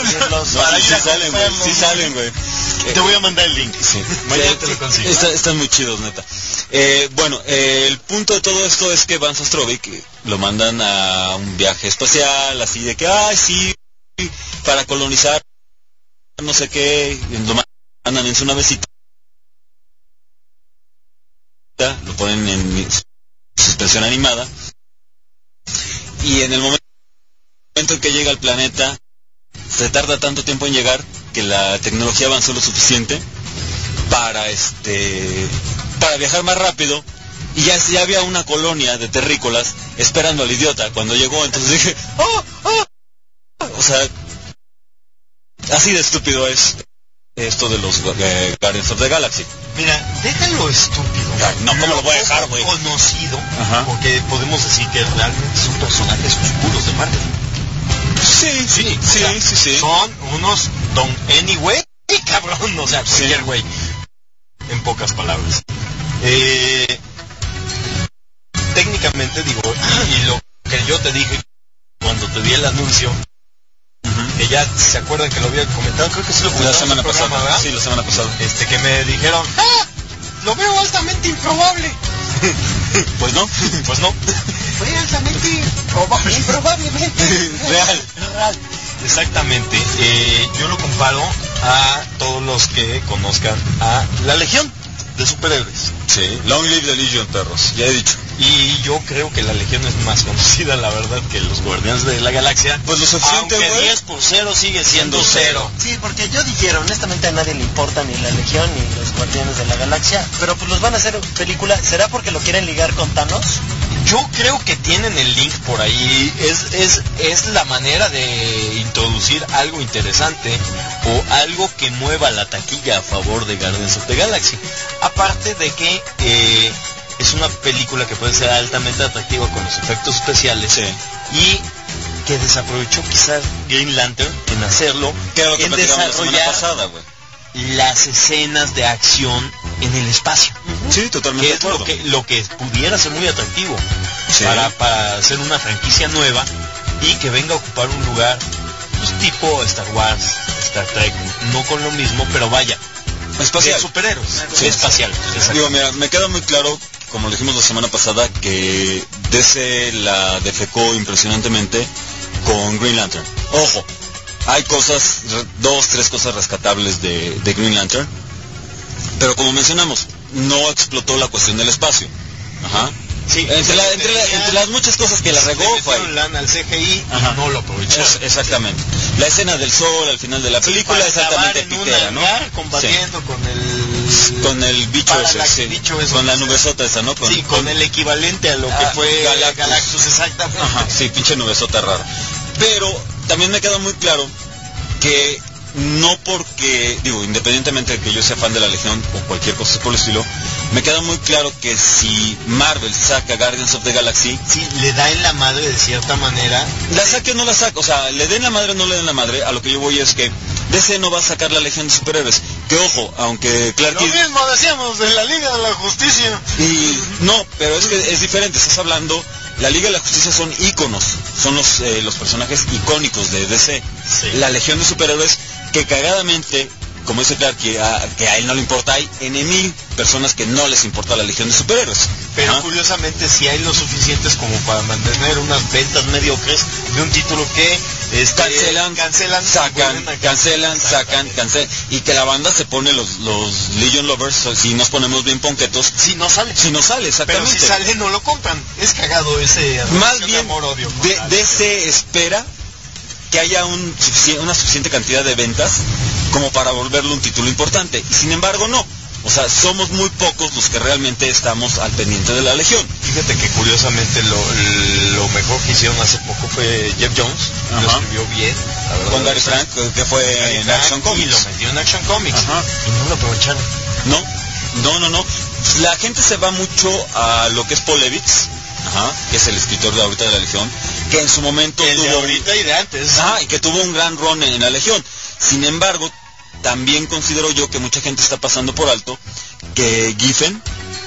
Sí salen, güey. Te voy a mandar el link. Sí. Mañana te lo consigo. Están muy chidos, neta. Bueno, el punto de todo esto es que Van Sastrovic lo mandan a un viaje espacial, así de que, sí, para colonizar no sé qué, lo mandan en su navecita, lo ponen en suspensión animada, y en el momento en que llega al planeta, se tarda tanto tiempo en llegar que la tecnología avanzó lo suficiente para viajar más rápido, y ya había una colonia de terrícolas esperando al idiota cuando llegó. Entonces dije, o sea, así de estúpido es esto de los Guardians of the Galaxy. Mira, déjalo estúpido. No, ¿cómo lo voy a dejar, güey? Conocido, porque podemos decir que realmente son personajes oscuros de Marvel. Sí. Son unos Don Anyway, cabrón, o sea, cualquier güey. En pocas palabras. Técnicamente digo, y lo que yo te dije cuando te di el anuncio, que ya se acuerdan que lo había comentado, creo que sí lo comentamos la semana pasada, ¿verdad? Sí, la semana pasada. Que me dijeron, lo veo altamente improbable. Pues no. Fue altamente improbablemente real. Exactamente. Yo lo comparo a todos los que conozcan a la Legión de Superhéroes. Sí, Long Live the Legion, perros, ya he dicho. Y yo creo que la Legión es más conocida, la verdad, que los Guardianes de la Galaxia. Pues lo suficiente, aunque güey. 10 por 0 sigue siendo 0. Sí, porque yo dijeron, honestamente a nadie le importa ni la Legión ni los Guardianes de la Galaxia, pero pues los van a hacer película. ¿Será porque lo quieren ligar con Thanos? Yo creo que tienen el link por ahí. Es la manera de introducir algo interesante o algo que mueva la taquilla a favor de Guardians of the Galaxy. Aparte de que es una película que puede ser altamente atractiva con los efectos especiales, y que desaprovechó quizás Green Lantern en hacerlo, que era lo que en desarrollar la semana pasada, güey, las escenas de acción en el espacio. Sí, totalmente. Que es lo que pudiera ser muy atractivo para hacer una franquicia nueva y que venga a ocupar un lugar pues, tipo Star Wars, Star Trek, no con lo mismo, pero vaya, espacial. De superhéroes, espacial. Digo, mira, me queda muy claro, como lo dijimos la semana pasada, que DC la defecó impresionantemente con Green Lantern. Ojo, hay cosas, 2-3 cosas rescatables de Green Lantern, pero como mencionamos, no explotó la cuestión del espacio. Ajá. Sí, entre las muchas cosas que la regó fue lana al CGI y no lo aprovechó. Exactamente. La escena del sol al final de la película es altamente pitera, ¿no? Combatiendo con el bicho ese, con la nubesota esa, ¿no? Con el equivalente a lo que fue Galactus, exactamente. Ajá, sí, pinche nubesota rara. Pero también me queda muy claro que no porque, digo, independientemente de que yo sea fan de la Legión o cualquier cosa por el estilo, me queda muy claro que si Marvel saca Guardians of the Galaxy, sí, le da en la madre de cierta manera. La saque o no la saque, o sea, le den la madre o no le den la madre, a lo que yo voy es que DC no va a sacar la Legión de Superhéroes. Que ojo, aunque Clark Lo mismo decíamos de la Liga de la Justicia. Y no, pero es que es diferente, estás hablando, la Liga de la Justicia son íconos, son los personajes icónicos de DC. Sí. La Legión de Superhéroes, que cagadamente, como dice Clark, que a él no le importa, hay N.000 personas que no les importa la Legión de Superhéroes. Pero curiosamente sí hay lo suficientes como para mantener unas ventas mediocres de un título que cancelan, sacan, y que la banda se pone los Legion Lovers, si nos ponemos bien ponquetos, si no sale, exactamente. Pero si sale no lo compran. Es cagado ese más bien amor-odio. DC espera que haya una suficiente cantidad de ventas como para volverlo un título importante, y sin embargo no. O sea, somos muy pocos los que realmente estamos al pendiente de la Legión. Fíjate que curiosamente lo mejor que hicieron hace poco fue Jeff Jones. Lo escribió bien, la verdad. Con Gary Frank, que fue en Action Comics. Y lo metió en Action Comics. Ajá. Y no lo aprovecharon. No. La gente se va mucho a lo que es Paul Levitz, que es el escritor de ahorita de la Legión, que en su momento tuvo... de ahorita y de antes. Y que tuvo un gran run en la Legión. Sin embargo, también considero yo que mucha gente está pasando por alto que Giffen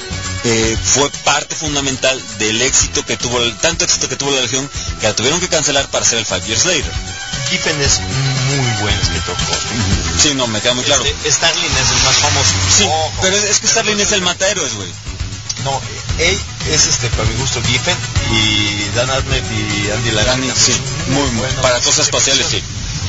fue parte fundamental del éxito que tuvo, tanto éxito que tuvo la Legión, que la tuvieron que cancelar para hacer el 5 Years Later. Giffen es muy buen escritor. Sí, no, me queda muy claro. Starlin es el más famoso. Sí, pero es que Starlin es el matahéroes, güey. No, él es para mi gusto Giffen y Dan Abnett y Andy Lanning. Sí, muy bueno. Para cosas espaciales, sí.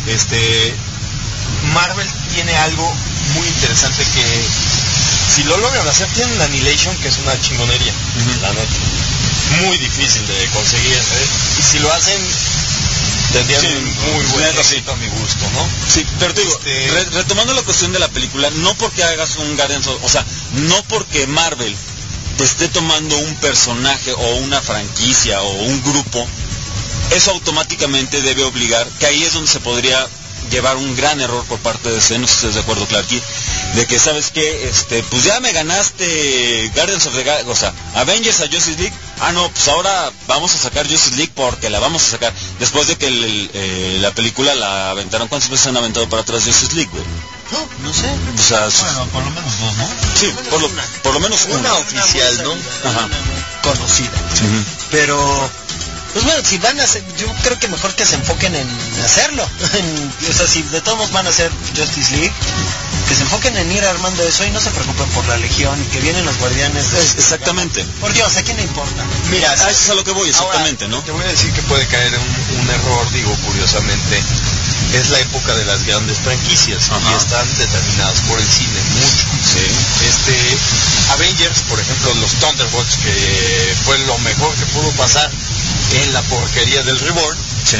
Marvel tiene algo muy interesante que si lo logran hacer, tienen Annihilation, que es una chingonería, la neta. Muy difícil de conseguir, y si lo hacen tendrían un muy buen éxito a mi gusto, ¿no? Sí, pero te digo, retomando la cuestión de la película, no porque hagas un Guardians, o sea, no porque Marvel te esté tomando un personaje o una franquicia o un grupo, eso automáticamente debe obligar, que ahí es donde se podría llevar un gran error por parte de DC, no sé si estás de acuerdo, Clarky, de que sabes que, pues ya me ganaste Guardians of the Galaxy, o sea, Avengers a Justice League, no, pues ahora vamos a sacar Justice League porque la vamos a sacar, después de que la película la aventaron. ¿Cuántas veces han aventado para atrás Justice League, güey? No sé. O sea, bueno, por lo menos dos, ¿no? Sí, por lo menos una oficial, ¿no? Ajá. Conocida. Pero... pues bueno, si van a hacer, yo creo que mejor que se enfoquen en hacerlo. O sea, si de todos modos van a hacer Justice League, que se enfoquen en ir armando eso y no se preocupen por la Legión y que vienen los guardianes. Exactamente. Por Dios, ¿a quién le importa? Mira, eso es a lo que voy, exactamente, ahora, ¿no? Te voy a decir que puede caer en un error, digo, curiosamente. Es la época de las grandes franquicias y están determinadas por el cine mucho. Sí. Avengers, por ejemplo, los Thunderbolts, que fue lo mejor que pudo pasar en la porquería del Reborn. Sí.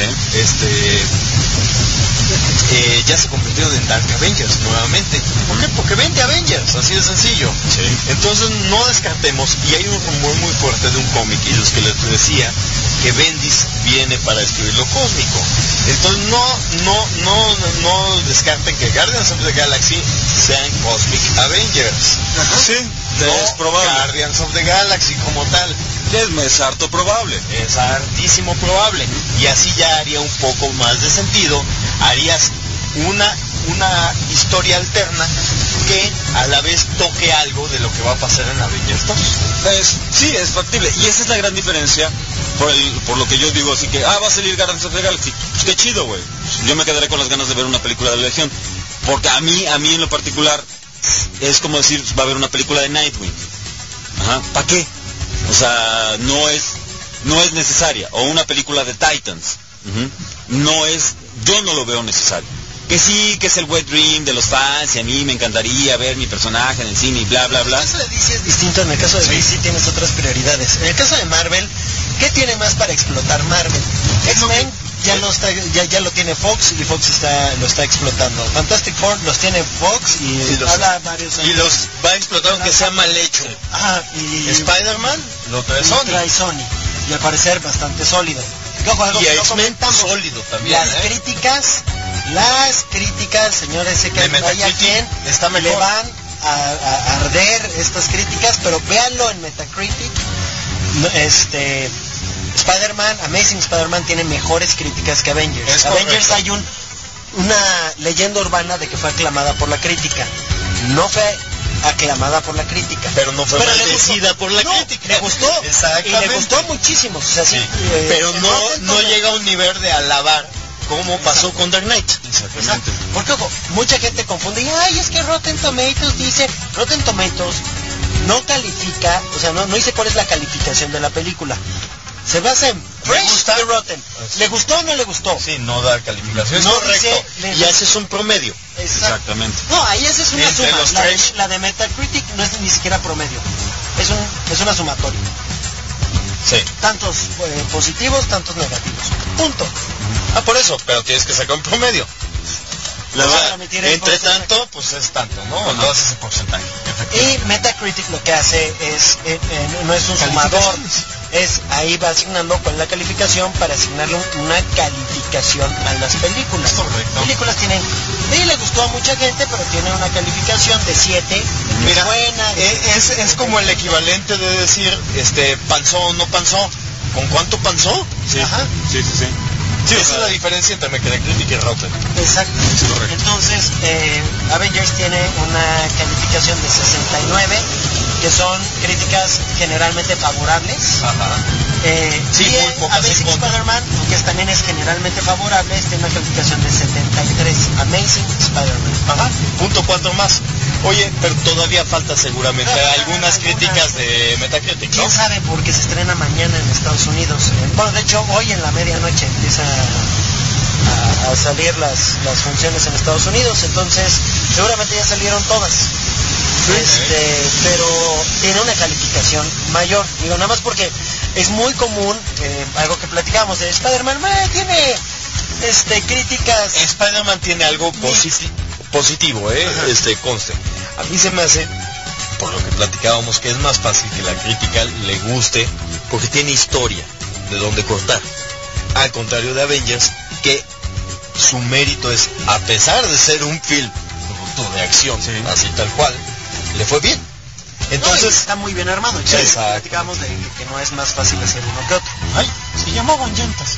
Ya se convirtieron en Dark Avengers nuevamente. ¿Por qué? Porque vende Avengers, así de sencillo. Sí. Entonces no descartemos, y hay un rumor muy fuerte de un cómic, y los que les decía que Bendis viene para escribir lo cósmico. Entonces no descarten que Guardians of the Galaxy sean Cosmic Avengers. Sí, es probable. Guardians of the Galaxy como tal. Es harto probable. Es hartísimo probable. Y así ya haría un poco más de sentido. Harías una historia alterna que a la vez toque algo de lo que va a pasar en Avengers 2. Sí, es factible. Y esa es la gran diferencia por lo que yo digo. Así que, va a salir Guardians of the Galaxy. Pues qué chido, güey. Yo me quedaré con las ganas de ver una película de la Legión. Porque a mí en lo particular, es como decir, va a haber una película de Nightwing. ¿Para qué? O sea, no es necesaria. O una película de Titans. Yo no lo veo necesario. Que sí, que es el wet dream de los fans y a mí me encantaría ver mi personaje en el cine y bla, bla, bla. En el caso de DC es distinto, en el caso de DC tienes otras prioridades. En el caso de Marvel, ¿qué tiene más para explotar Marvel? X-Men, ya lo tiene Fox y Fox lo está explotando. Fantastic Four los tiene Fox y varios años. Y los va a explotar aunque sea mal hecho. Y Spider-Man lo trae Sony. Y al parecer bastante sólido. Y X-Men sólido también. Las críticas, señores, sé que vaya quien le van a arder estas críticas, pero véanlo en Metacritic. Spider-Man, Amazing Spider-Man tiene mejores críticas que Avengers. Avengers hay una leyenda urbana de que fue aclamada por la crítica. No fue aclamada por la crítica, pero no fue maldecida por la crítica. Le gustó. Exactamente. Y le gustó muchísimo. O sea, pero no llega a un nivel de alabar como pasó con Dark Knight. Exactamente. Porque ojo, mucha gente confunde, es que Rotten Tomatoes dice, Rotten Tomatoes no califica, o sea, no dice cuál es la calificación de la película. Se basa en Fresh de Rotten. ¿Le gustó o no le gustó? Sí, no da calificación. Es correcto. Y haces un promedio. Exactamente. No, ahí haces una suma. La de Metacritic no es ni siquiera promedio. Es una sumatoria. Sí. Tantos positivos, tantos negativos. Punto. Por eso, pero tienes que sacar un promedio. Entre tanto, pues es tanto, ¿no? No haces ese porcentaje. Y Metacritic lo que hace es, no es un sumador, ahí va asignando cuál es la calificación para asignarle una calificación a las películas. Correcto. Las películas tienen, le gustó a mucha gente, pero tiene una calificación de 7. Mira, buena. Es como el equivalente de decir, panzó o no panzó. ¿Con cuánto panzó? Sí. Ajá. Sí. Sí, esa es la diferencia entre Metacritic y Rotten. Exacto. Sí, entonces, Avengers tiene una calificación de 69, que son críticas generalmente favorables. Ajá. Y Amazing Spider-Man, que también es generalmente favorable, tiene una calificación de 73. Amazing Spider-Man. Ajá. Punto 4 más. Oye, pero todavía falta seguramente algunas críticas de Metacritic, ¿no? ¿Quién sabe? Porque se estrena mañana en Estados Unidos. Bueno, de hecho, hoy en la medianoche empieza a salir las funciones en Estados Unidos, entonces seguramente ya salieron todas. Pero tiene una calificación mayor. Digo, nada más porque es muy común, algo que platicamos de Spider-Man, tiene críticas. Spider-Man tiene algo positivo, conste. A mí se me hace, por lo que platicábamos, que es más fácil que la crítica le guste porque tiene historia de dónde cortar. Al contrario de Avengers, que su mérito es, a pesar de ser un film de acción, así tal cual, le fue bien. Entonces está muy bien armado. Platicamos de que no es más fácil hacer uno que otro. Se llamaban llantas.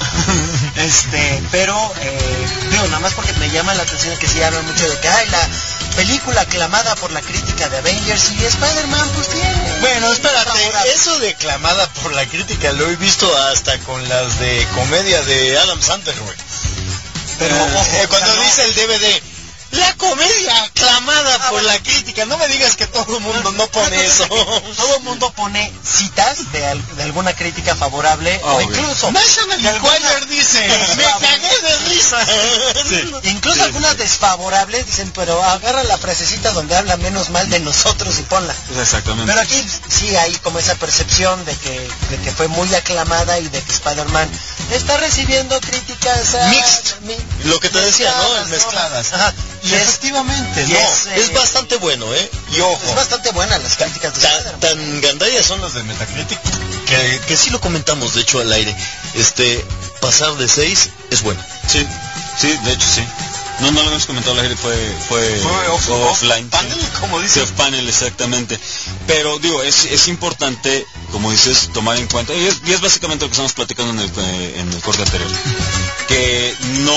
Pero digo, nada más porque me llama la atención que sí hablan mucho de que la película aclamada por la crítica de Avengers y Spider-Man pues tiene. Bueno, espérate, eso de aclamada por la crítica lo he visto hasta con las de comedia de Adam Sandler, güey. Pero cuando dice el DVD, la comedia aclamada por la crítica, no me digas que todo el mundo no pone eso. Todo el mundo pone citas de alguna crítica favorable o incluso National Enquirer dice, me cagué de risa. Incluso algunas desfavorables dicen, pero agarra la frasecita donde habla menos mal de nosotros y ponla. Exactamente. Pero aquí sí hay como esa percepción de que fue muy aclamada y de que Spider-Man está recibiendo críticas mixed, lo que te decía, ¿no? Mezcladas. Ajá. Y efectivamente, es bastante bueno, y ojo. Es bastante buena las críticas de Spider-Man. Tan gandallas son las de Metacritic que sí lo comentamos, de hecho, al aire. Pasar de 6 es bueno. Sí, de hecho sí. No lo hemos comentado al aire, fue offline. Panel, como dice. Off panel, exactamente. Pero digo, es importante, como dices, tomar en cuenta, y es básicamente lo que estamos platicando en el corte anterior, que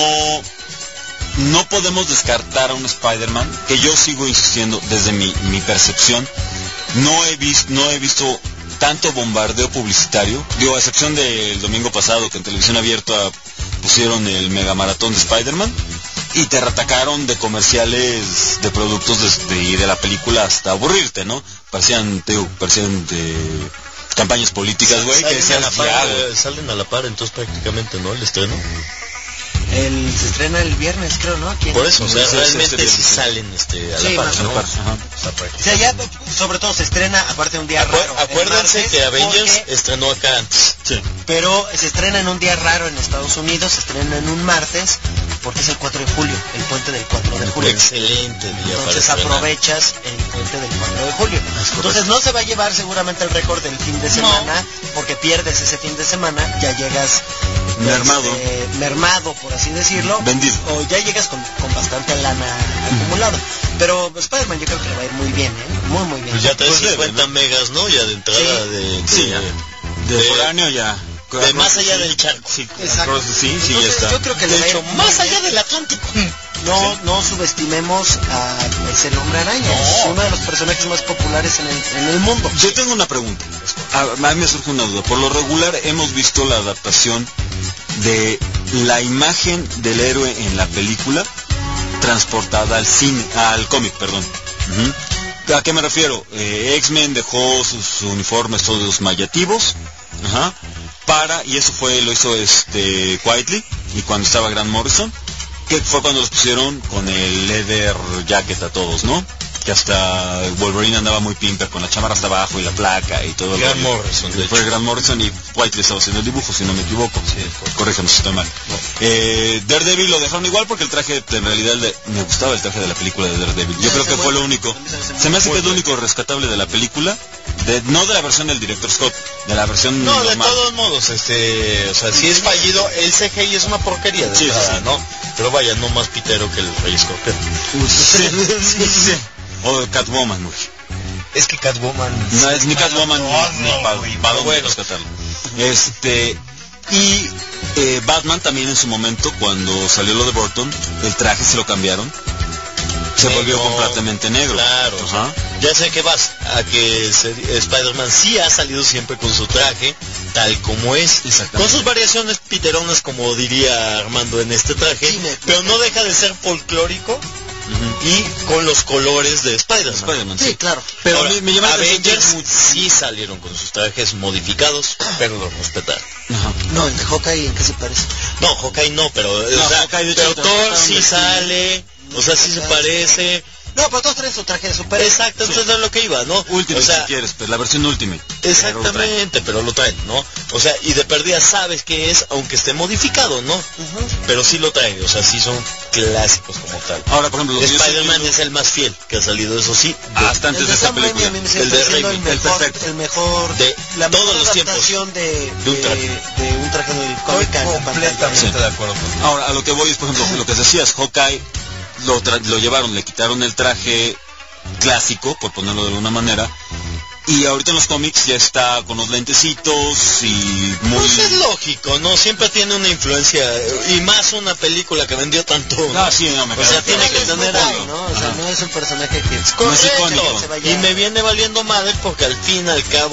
no podemos descartar a un Spider-Man, que yo sigo insistiendo desde mi percepción. No he visto tanto bombardeo publicitario, digo, a excepción del domingo pasado, que en televisión abierta pusieron el mega maratón de Spider-Man y te retacaron de comerciales de productos de la película hasta aburrirte, ¿no? Parecían de campañas políticas, güey, que decían salen a la par, entonces prácticamente, ¿no? El estreno. Se estrena el viernes, creo, ¿no? Aquí en- Por eso, o sea, Sí, realmente sí, sí salen a Sí, la par, más o ¿no? menos. Ajá. O sea, ya sobre todo se estrena, aparte de un día raro. el Acuérdense martes, que Avengers porque- estrenó acá antes. Sí. pero se estrena en un día raro en Estados Unidos, se estrena en un martes, porque es el 4 de julio, el puente del 4 de julio. Excelente día para Entonces estrenar. aprovechas el puente del 4 de julio. Entonces no se va a llevar seguramente el récord del fin de semana, porque pierdes ese fin de semana, ya llegas mermado, por así decirlo. Vendido. O ya llegas con bastante lana acumulada. Pero Spider-Man yo creo que le va a ir muy bien, ¿eh? Muy, muy bien. Pues ya traes Pues debe, 50 ¿no? megas, ¿no? Ya de entrada Sí. de... Sí, ya. De foráneo ya. de más allá del charco. Sí, Exacto. sí, ya Entonces, está. yo creo que le va a De ir hecho, muy más bien. allá del Atlántico. No subestimemos a ese hombre araña. No. Es uno de los personajes más populares en el mundo. Yo tengo una pregunta. A mí me surge una duda. Por lo regular hemos visto la adaptación de la imagen del héroe en la película transportada al cómic, perdón. Ujú. ¿A qué me refiero? X-Men dejó sus uniformes todos mayativos, y eso lo hizo Quietly, y cuando estaba Grant Morrison, que fue cuando los pusieron con el leather jacket a todos, ¿no? Que hasta Wolverine andaba muy pimper con la chamarra hasta abajo y la placa y todo. Grant Morrison, de Fue hecho. Grant Morrison y Whiteley estaba haciendo el dibujo, si no me equivoco. Corríjame si estoy mal. Daredevil lo dejaron igual porque el traje, en realidad, me gustaba el traje de la película de Daredevil. Yo creo que fue lo único. Se me hace que es lo único rescatable de la película, no de la versión del director Scott, de la versión No, de normal. todos modos, o sea, si es fallido, el CGI es una porquería de Sí, entrada, sí. ¿no? Pero vaya, no más pitero que el Rey Escorpión. Sí. O Catwoman, güey. Es que Catwoman... No es ni Catwoman ni para dónde bueno. rescatarlo. Batman también en su momento, cuando salió lo de Burton, el traje se lo cambiaron. Se volvió Negro, completamente negro. Claro, o sea, ya sé que vas a que Spider-Man sí ha salido siempre con su traje tal como es, con sus variaciones piteronas, como diría Armando en este traje, pero no deja de ser folclórico y con los colores de Spider-Man. Sí, claro. Pero Ahora, me llama la atención Avengers que- sí salieron con sus trajes modificados, pero los respetaron. No, el de Hawkeye, ¿en qué se parece? No, Hawkeye no, pero, o sea, Hawkeye, de hecho, pero lo Thor trataron sí de- sale, o sea, sí se parece. No, pero todos traen su traje de super. Exacto, entonces es lo que iba, ¿no? Ultimate, o sea, si quieres, pero la versión Ultimate. exactamente, pero lo traen, ¿no? O sea, y de perdida sabes que es, aunque esté modificado, ¿no? Pero sí lo traen, o sea, sí son clásicos como tal. Ahora, por ejemplo, los Spider-Man es el más fiel que ha salido, eso sí, hasta antes de esta película. A mí me sigue El de pareciendo Raimi, el el mejor, perfecto. el mejor De la todos mejor los tiempos. adaptación de un traje. un traje del cómic en pantalla. Completamente de acuerdo. Ahora, a lo que voy es, por ejemplo, lo que decías, Hawkeye lo llevaron, le quitaron el traje clásico, por ponerlo de alguna manera, y ahorita en los cómics ya está con los lentecitos y muy... Pues es lógico, ¿no? Siempre tiene una influencia, y más una película que vendió tanto. ¿no? Ah, sí, no, me O sea, quedo tiene claro. que Es tener muy algo. guay, ¿no? O sea, no es un personaje que es No es Correcto. icónico. se vaya- Y me viene valiendo madre porque al fin y al cabo,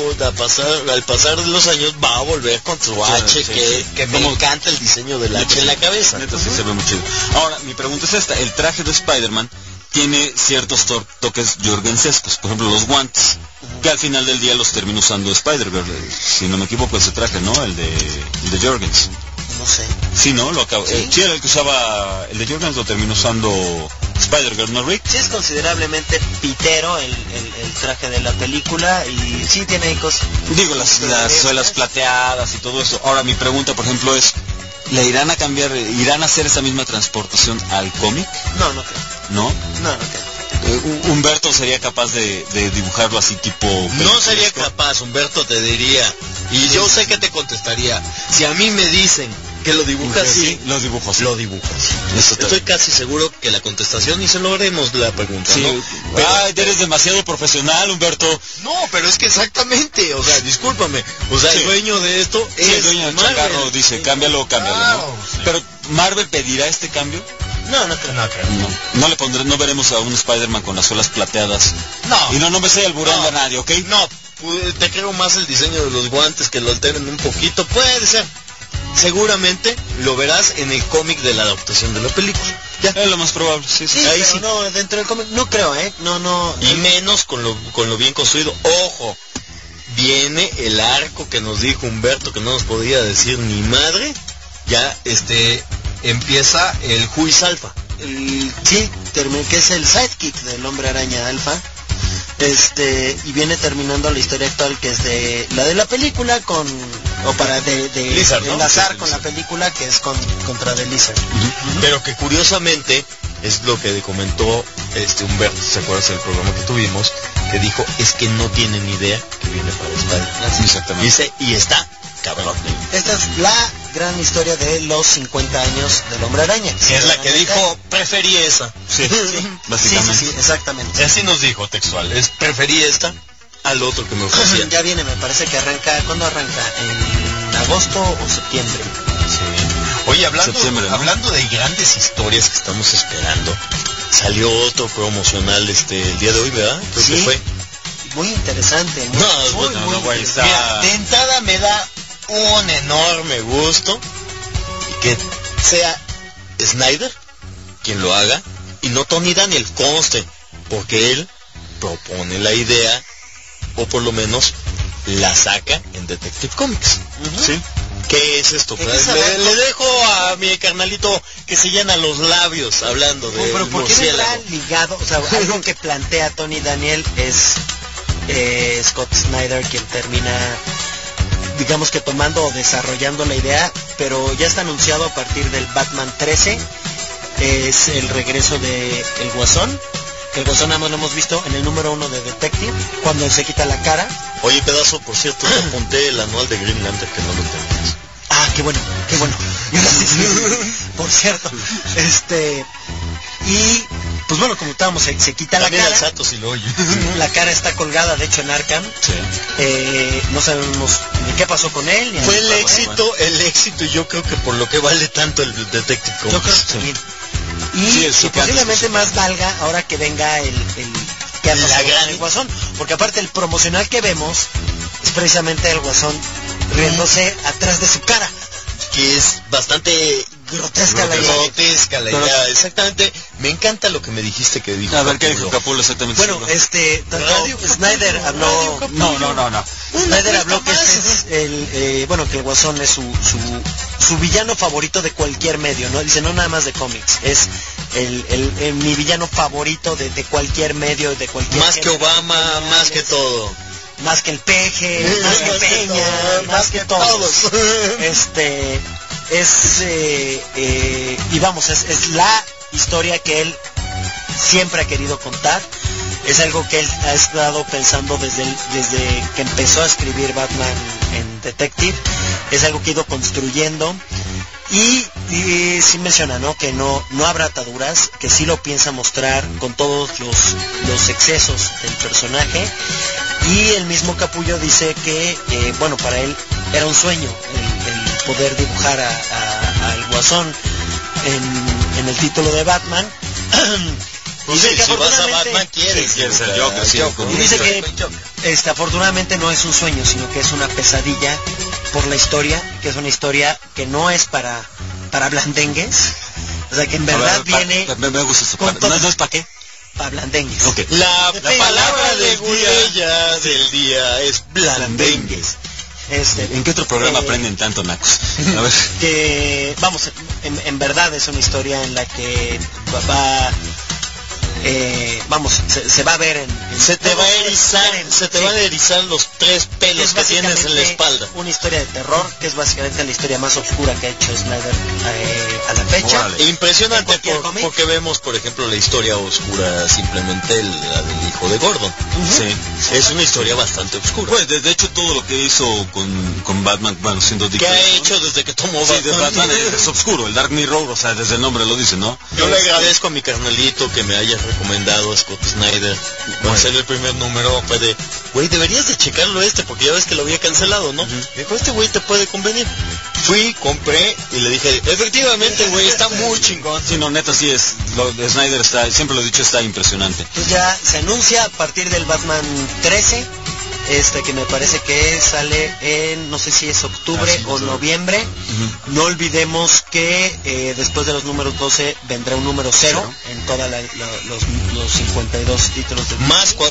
al pasar de los años, va a volver con su H, sí, que, sí. que me Como- encanta el diseño del H en la cabeza. Neta, sí se ve muy chido. Ahora, mi pregunta es esta, el traje de Spider-Man tiene ciertos toques jorgensescos, por ejemplo, los guantes, que al final del día los termina usando Spider-Girl, si no me equivoco, ese traje, ¿no? El de Jorgens. No sé. Sí, ¿no? Lo acabo. ¿Sí? Sí, era el que usaba, el de Jorgens lo terminó usando Spider-Girl, ¿no, Rick? Sí es considerablemente pitero el traje de la película y sí tiene ahí cosas. Digo, las suelas plateadas y todo eso. Ahora, mi pregunta, por ejemplo, es, ¿le irán a cambiar, irán a hacer esa misma transportación al cómic? No, no creo. ¿No? No, no creo. Humberto sería capaz de dibujarlo así tipo... No sería peliculesco. capaz, Humberto te diría, y yo sé que te contestaría, si a mí me dicen que lo dibujas así, Los dibujos. lo dibujas. Eso está Estoy bien. casi seguro que la contestación, y se lo haremos la pregunta, Sí. ¿no? Ay, eres demasiado profesional, Humberto. No, pero es que exactamente, o sea, discúlpame, o sea, Sí. el dueño de esto Sí, es el dueño del Marvel. changarro dice, cámbialo, cámbialo, Claro, ¿no? sí. Pero, ¿Marvel pedirá este cambio? No, no creo. No le pondré, no veremos a un Spider-Man con las suelas plateadas. No. Y no me estoy alburando a nadie, ¿ok? No, te creo más el diseño de los guantes, que lo alteren un poquito, puede ser. Seguramente lo verás en el cómic de la adaptación de la película. Ya. Es lo más probable, sí, sí. Sí, Ahí pero sí. no, dentro del cómic, no creo, No. Y menos con lo bien construido. Ojo, viene el arco que nos dijo Humberto, que no nos podía decir ni madre. Ya, empieza el Juiz Alpha. Sí, que es el sidekick del Hombre Araña Alpha. Y viene terminando la historia actual, que es de la película para Lizard, ¿no? enlazar Sí, con Lizard. la película, que es contra The Lizard. Pero que curiosamente es lo que comentó Humberto, ¿se acuerdas del programa que tuvimos? Que dijo, es que no tienen ni idea que viene para Spider-Man. Exactamente. Dice, y está cabrón. Esta es la gran historia de los 50 años del Hombre Araña. Es la que dijo, preferí esa. Sí, básicamente. Sí, exactamente. Así nos dijo textual, preferí esta al otro que me ofrecían. Ya viene, me parece que arranca, ¿cuándo arranca? ¿En agosto o septiembre? Sí. Oye, Septiembre, ¿no? hablando de grandes historias que estamos esperando, salió otro promocional el día de hoy, ¿verdad? Creo que fue. Muy interesante. Muy güey, interesante. Mira, de entrada me da un enorme gusto que sea Snyder quien lo haga y no Tony Daniel, conste, porque él propone la idea o por lo menos la saca en Detective Comics. Sí. ¿Qué es esto? Le dejo a mi carnalito que se llena los labios hablando de Pero ¿por qué vendrá ligado? O sea, algo que plantea Tony Daniel es Scott Snyder quien termina, digamos que tomando o desarrollando la idea, pero ya está anunciado a partir del Batman 13, es el regreso de El Guasón, que el Guasón nada más lo hemos visto en el número 1 de Detective, cuando se quita la cara. Oye, pedazo, por cierto, te apunté el anual de Green Lantern que no lo tenías. Ah, qué bueno. Por cierto, y pues bueno, como estábamos, se quita También la al cara. Sato si lo oye. La cara está colgada, de hecho, en Arkham. No sabemos ni qué pasó con él. Ni Fue nada. el éxito, y yo creo que por lo que vale tanto el Detective Yo creo Comics. que sí. Y Sí, es que lo que posiblemente antes más valga ahora que venga el que ha La pasado gran- con el Guasón, porque aparte el promocional que vemos es precisamente el Guasón riéndose atrás de su cara. Que es bastante Grotesca la idea. grotesca la idea. Exactamente. Me encanta lo que me dijiste que dijo. A ver, ¿qué dijo Capullo? Capulo exactamente? Bueno, Radio tanto Snyder habló. No. Snyder habló que este es que el Guasón es su villano favorito de cualquier medio, ¿no? Dice, no nada más de cómics, es mi villano favorito de cualquier medio, de cualquier Más que género, Obama, más que todo. más que el Peje, más que Peña, más que todos. Y vamos, es la historia que él siempre ha querido contar. Es algo que él ha estado pensando desde que empezó a escribir Batman en Detective. Es algo que ha ido construyendo. Y sí menciona, ¿no? Que no habrá ataduras, que sí lo piensa mostrar con todos los excesos del personaje. Y el mismo Capullo dice que, para él era un sueño el poder dibujar al Guasón en el título de Batman. Pues Dice que si vas a afortunadamente- Batman, quieres ser Joker, sí. y dice que afortunadamente no es un sueño, sino que es una pesadilla por la historia, que es una historia que no es para blandengues, o sea que en verdad viene Me gusta eso. con todo- ¿No es para qué? para blandengues. Ok. La Depende. palabra del día es blandengues. ¿En qué otro programa aprenden tanto, nacos? A ver. Que vamos, en verdad es una historia en la que se va a ver Se te va a erizar los 3 pelos que tienes en la espalda. una historia de terror, que es básicamente la historia más oscura que ha hecho Snyder a la fecha. Órale. Impresionante Cualquier cómic. porque vemos, por ejemplo, la historia oscura, simplemente la del hijo de Gordon. Sí. Es una historia bastante oscura. Pues, de hecho, todo lo que hizo con Batman, bueno, siendo Dick ¿Qué ha Grayson, hecho desde que tomó Sí, de Batman? Batman es oscuro, el Dark Mirror, o sea, desde el nombre lo dice, ¿no? Yo le agradezco a mi carnalito que me haya recomendado a Scott Snyder. Por hacer el primer número fue de, güey, deberías de checarlo porque ya ves que lo había cancelado, ¿no? Me dijo, este güey te puede convenir. Fui, compré y le dije, efectivamente, güey, está muy chingón. Sí, no, neta, sí es. Snyder está, siempre lo he dicho, está impresionante. Pues ya se anuncia a partir del Batman 13, que me parece que sale en, no sé si es octubre o noviembre. No olvidemos que después de los números 12 vendrá un número 0 en todos los 52 títulos de ¿Más 4?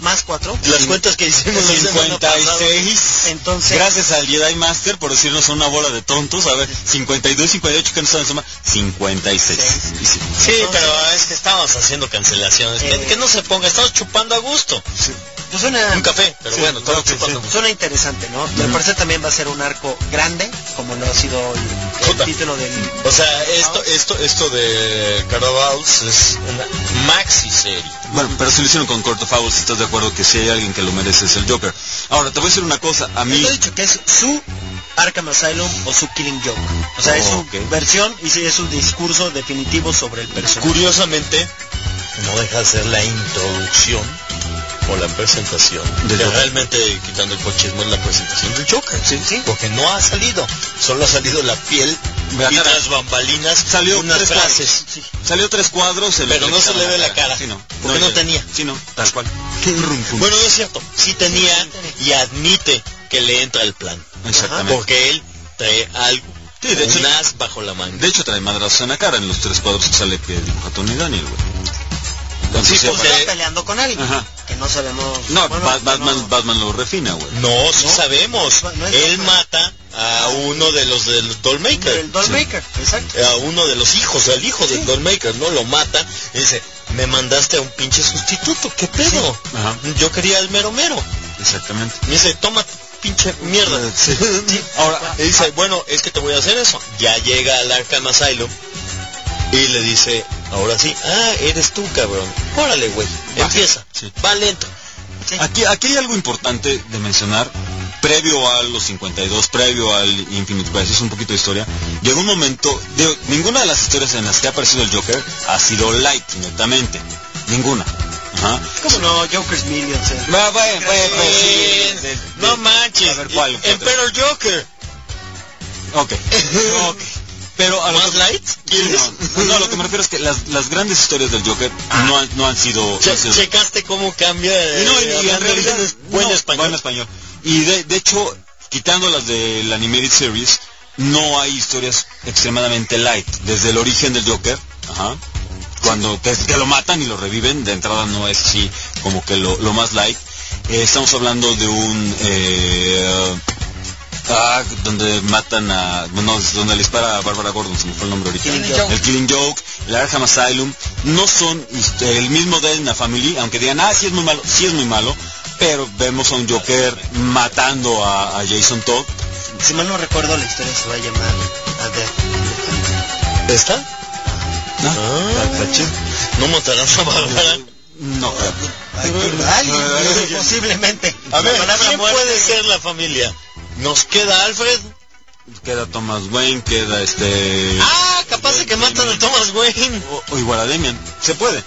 más 4. Las cuentas que hicimos la semana pasada. 56. Entonces, Gracias al Jedi Master por decirnos una bola de tontos. A ver, 52, 58, que no saben sumar. 56. Y sí. Sí, pero es que estábamos haciendo cancelaciones. Que no se ponga, estamos chupando a gusto. Sí. pues suena... Un café, pero sí, bueno, todo okay, chupando. sí. Suena interesante, ¿no? Me parece también va a ser un arco grande, como lo ha sido el título del... O sea, esto de Carnavals es una maxi serie. Bueno, pero si lo hicieron con Court of Owls, ¿estás de acuerdo que si hay alguien que lo merece es el Joker? Ahora, te voy a decir una cosa, a mí... Yo he dicho que es su Arkham Asylum o su Killing Joke. O sea, es su versión y sí, es su discurso definitivo sobre el personaje. Curiosamente, no deja de ser la introducción o la presentación de realmente, quitando el pochismo, es la presentación del Joker. Sí, sí. Porque no ha salido, solo ha salido la piel y las bambalinas, salió unas 3 frases. Sí. Salió 3 cuadros, pero no se le ve la cara. Sí, no. Porque no tenía. Sí, no, tal cual. Bueno, no es cierto, sí tenía y admite que le entra el plan. Exactamente. Porque él trae algo. Sí, de hecho, un as bajo la manga. De hecho, trae madrazos en la cara en los 3 cuadros que sale que dibuja Tony Daniel, güey. Entonces, sí, porque está peleando con alguien. Ajá. Que no sabemos. No, bueno, Batman lo refina, güey. No, sí sabemos. No es él Batman. mata a uno de los del Dollmaker. El Dollmaker, exacto. A uno de los hijos, al hijo del Dollmaker, ¿no? Lo mata y dice, me mandaste a un pinche sustituto, ¿qué pedo? Ajá. Yo quería al mero mero. Exactamente. Me dice, toma tu pinche mierda. Sí. Ahora, y dice, bueno, es que te voy a hacer eso. Ya llega al Arkham Asylum y le dice, ahora sí, eres tú, cabrón. Órale, güey, empieza. Sí. Va lento. Sí. Aquí hay algo importante de mencionar. Previo a los 52, previo al Infinite Crisis, un poquito de historia, llegó un momento, ninguna de las historias en las que ha aparecido el Joker ha sido light, netamente. Ninguna. Ajá. ¿Cómo no? Joker's Millions. No manches. A ver, ¿cuál? Emperor Joker. Ok. Pero a lo ¿Más que, light? ¿Quieres? no, lo que me refiero es que las grandes historias del Joker no han sido... ¿Checaste cómo cambia? Y en realidad buen español. Y de hecho, quitando las de la Animated Series, no hay historias extremadamente light. Desde el origen del Joker, cuando que lo matan y lo reviven, de entrada no es así como que lo más light. Estamos hablando de un... donde matan a... Bueno, donde le dispara a Bárbara Gordon, se me fue el nombre ahorita. El Killing Joke, el Arkham Asylum, no son el mismo Death in the Family, aunque digan, sí es muy malo, pero vemos a un Joker matando a Jason Todd. Si mal no recuerdo, la historia se va a llamar A Death. ¿Esta? ¿No matarán a Bárbara? No. Posiblemente. A ver, La palabra ¿quién muerte. puede ser la familia? ¿Nos queda Alfred? Queda Thomas Wayne, queda capaz de que matan a Thomas Wayne. o igual a Damian. Se puede.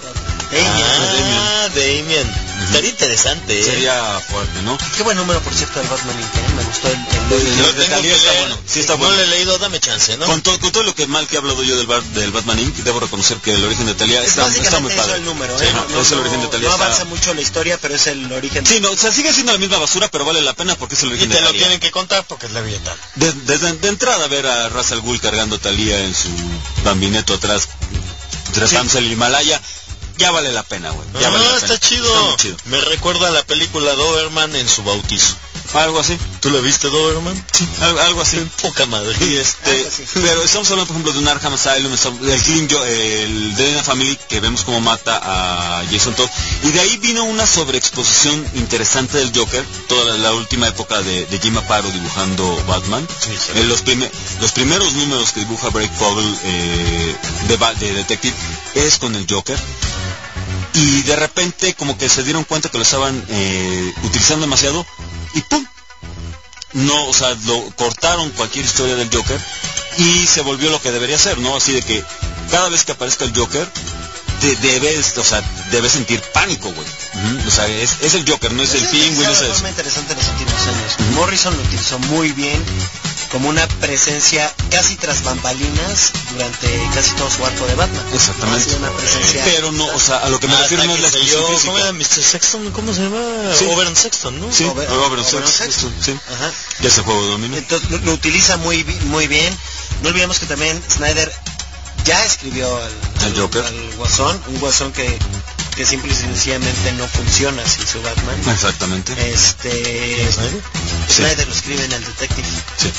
Damien. Estaría interesante, Sería fuerte, ¿no? Qué buen número, por cierto, del Batman Inc. Me gustó el Lo de tengo Talía que está leer. bueno. Sí, está bueno. No lo he leído, dame chance, ¿no? Con todo lo que mal que he hablado yo del Batman Inc., debo reconocer que el origen de Talía está muy básicamente eso padre. el número, Sí, es el origen de Talía. No avanza mucho la historia, pero es el origen. Sí, no, o sea, sigue siendo la misma basura, pero vale la pena porque es el Y origen te de lo Talía. tienen que contar porque es la billeta. De entrada ver a Ra's al Ghul cargando a Talía en su bambineto atrás, trepándose el Himalaya, ya vale la pena, güey. Ya vale la pena. Está chido. Está muy chido. Me recuerda a la película Doberman en su bautizo. Algo así. ¿Tú lo viste, Doberman? Sí, algo así. Poca madre. Y pero estamos hablando, por ejemplo, de un Arkham Asylum, del Killing Joke, el Death in the Family, que vemos cómo mata a Jason Todd. Y de ahí vino una sobreexposición interesante del Joker, toda la última época de Jim Aparo dibujando Batman. Sí. Los primeros números que dibuja Blake Fogel de Detective es con el Joker. Y de repente como que se dieron cuenta que lo estaban utilizando demasiado y ¡pum! No, o sea, lo cortaron cualquier historia del Joker y se volvió lo que debería ser, ¿no? Así de que cada vez que aparezca el Joker debes sentir pánico, güey. O sea, es el Joker, no es el Penguin, es de forma interesante en los últimos años. Morrison lo utilizó muy bien como una presencia casi tras bambalinas durante casi todo su arco de Batman. Exactamente. Ha sido una presencia... Pero no, o sea, a lo que me refiero no es la expresión física. ¿Cómo era Mr. Sexton? ¿Cómo se llama? Sí. Oberon Sexton, ¿no? Sí, Oberon Sexton, sí. Ajá. Ya se juego de dominio. Entonces lo utiliza muy bien. No olvidemos que también Snyder ya escribió al Joker. al Guasón, un Guasón que que simple y sencillamente no funciona sin su Batman. Exactamente. Snyder lo escribe en el Detective. Sí.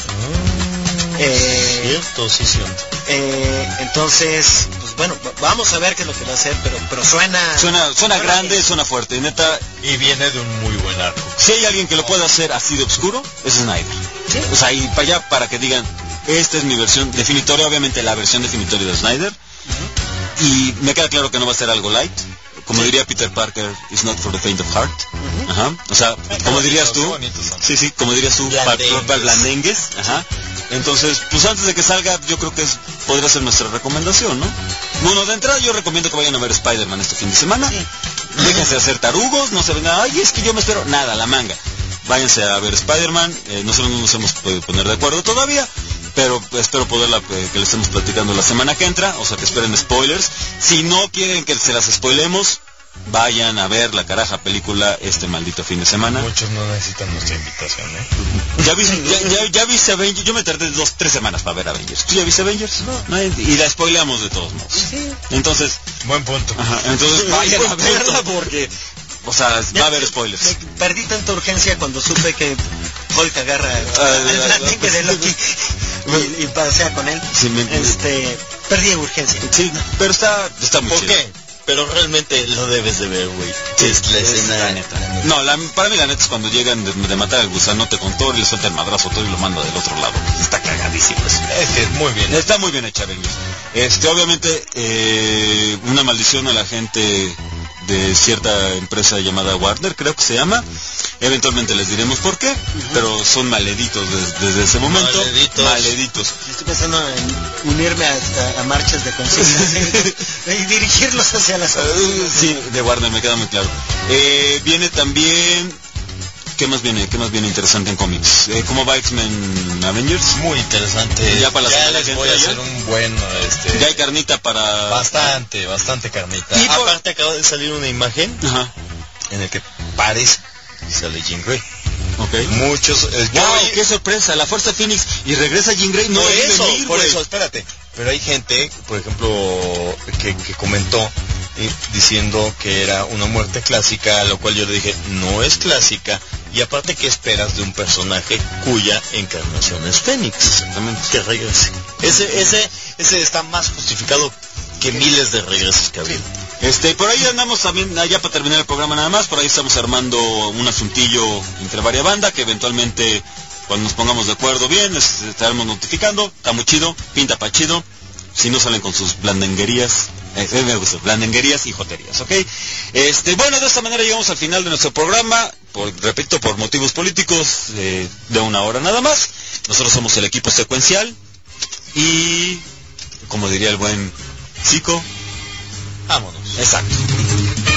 Cierto, sí, cierto. Entonces, pues bueno, vamos a ver qué es lo que va a hacer, pero suena grande, suena fuerte, neta. Y viene de un muy buen arco. Si hay alguien que lo pueda hacer así de oscuro, es Snyder. ¿Sí? O sea, y para allá, para que digan, esta es mi versión definitoria, obviamente la versión definitoria de Snyder. Y me queda claro que no va a ser algo light. Como diría Peter Parker, it's not for the faint of heart. Ajá. O sea, como dirías tú, sí, como dirías tú, blandengues. Ajá. Entonces, pues antes de que salga, yo creo que podría ser nuestra recomendación, ¿no? Bueno, de entrada yo recomiendo que vayan a ver Spider-Man este fin de semana. Sí. Déjense hacer tarugos, no se vengan, ay, es que yo me espero, nada, la manga. Váyanse a ver Spider-Man, nosotros no nos hemos podido poner de acuerdo todavía, pero espero poderla, que le estemos platicando la semana que entra, o sea que esperen spoilers. Si no quieren que se las spoilemos, vayan a ver la caraja película este maldito fin de semana. Muchos no necesitan nuestra invitación, ¿eh? ¿Ya viste Avengers? Yo me tardé 2-3 semanas para ver Avengers. ¿Tú ya viste Avengers? No. Y la spoileamos de todos modos. Sí. Entonces... Buen punto. Ajá, entonces vayan a verla porque... O sea, va a haber spoilers. Me perdí tanta urgencia cuando supe que Hulk agarra el blandengue de Loki y pasea con él. Sí, perdí urgencia. Sí, pero está muy chido. ¿Por qué? Pero realmente lo debes de ver, güey. Sí, es la escena. La neta. No, para mí la neta es cuando llegan de matar al gusanote con Thor y le suelta el madrazo a Thor y lo manda del otro lado. Está cagadísimo eso. Es que es muy bien. Está muy bien hecha, Avengers. Obviamente, una maldición a la gente de cierta empresa llamada Warner, creo que se llama. Eventualmente les diremos por qué, pero son maleditos desde ese momento. Maleditos. Estoy pensando en unirme a marchas de conciencia y dirigirlos hacia las... Sí, de Warner, me queda muy claro. Viene también... ¿Qué más viene interesante en cómics? ¿Cómo va X-Men Avengers? Muy interesante. Ya para la semana les voy a hacer un buen... Ya hay carnita para... Bastante carnita. Y aparte acaba de salir una imagen en el que parece que sale Jean Grey. Okay. Muchos... ¡Wow! ¡Qué sorpresa! La Fuerza Phoenix y regresa Jean Grey. No eso, venir, por eso, espérate. Pero hay gente, por ejemplo, que comentó diciendo que era una muerte clásica, a lo cual yo le dije, no es clásica. Y aparte, ¿qué esperas de un personaje cuya encarnación es Fénix? Exactamente. Que regrese. Ese está más justificado que miles de regresos que ha habido. Por ahí andamos también, ya para terminar el programa nada más, por ahí estamos armando un asuntillo entre varias bandas, que eventualmente, cuando nos pongamos de acuerdo bien, les estaremos notificando. Está muy chido, pinta pa' chido. Si no salen con sus blandenguerías, me gusta, blandenguerías y joterías, ¿ok? Bueno, de esta manera llegamos al final de nuestro programa, repito, por motivos políticos, de una hora nada más. Nosotros somos el equipo secuencial y, como diría el buen Zico, vámonos. Exacto.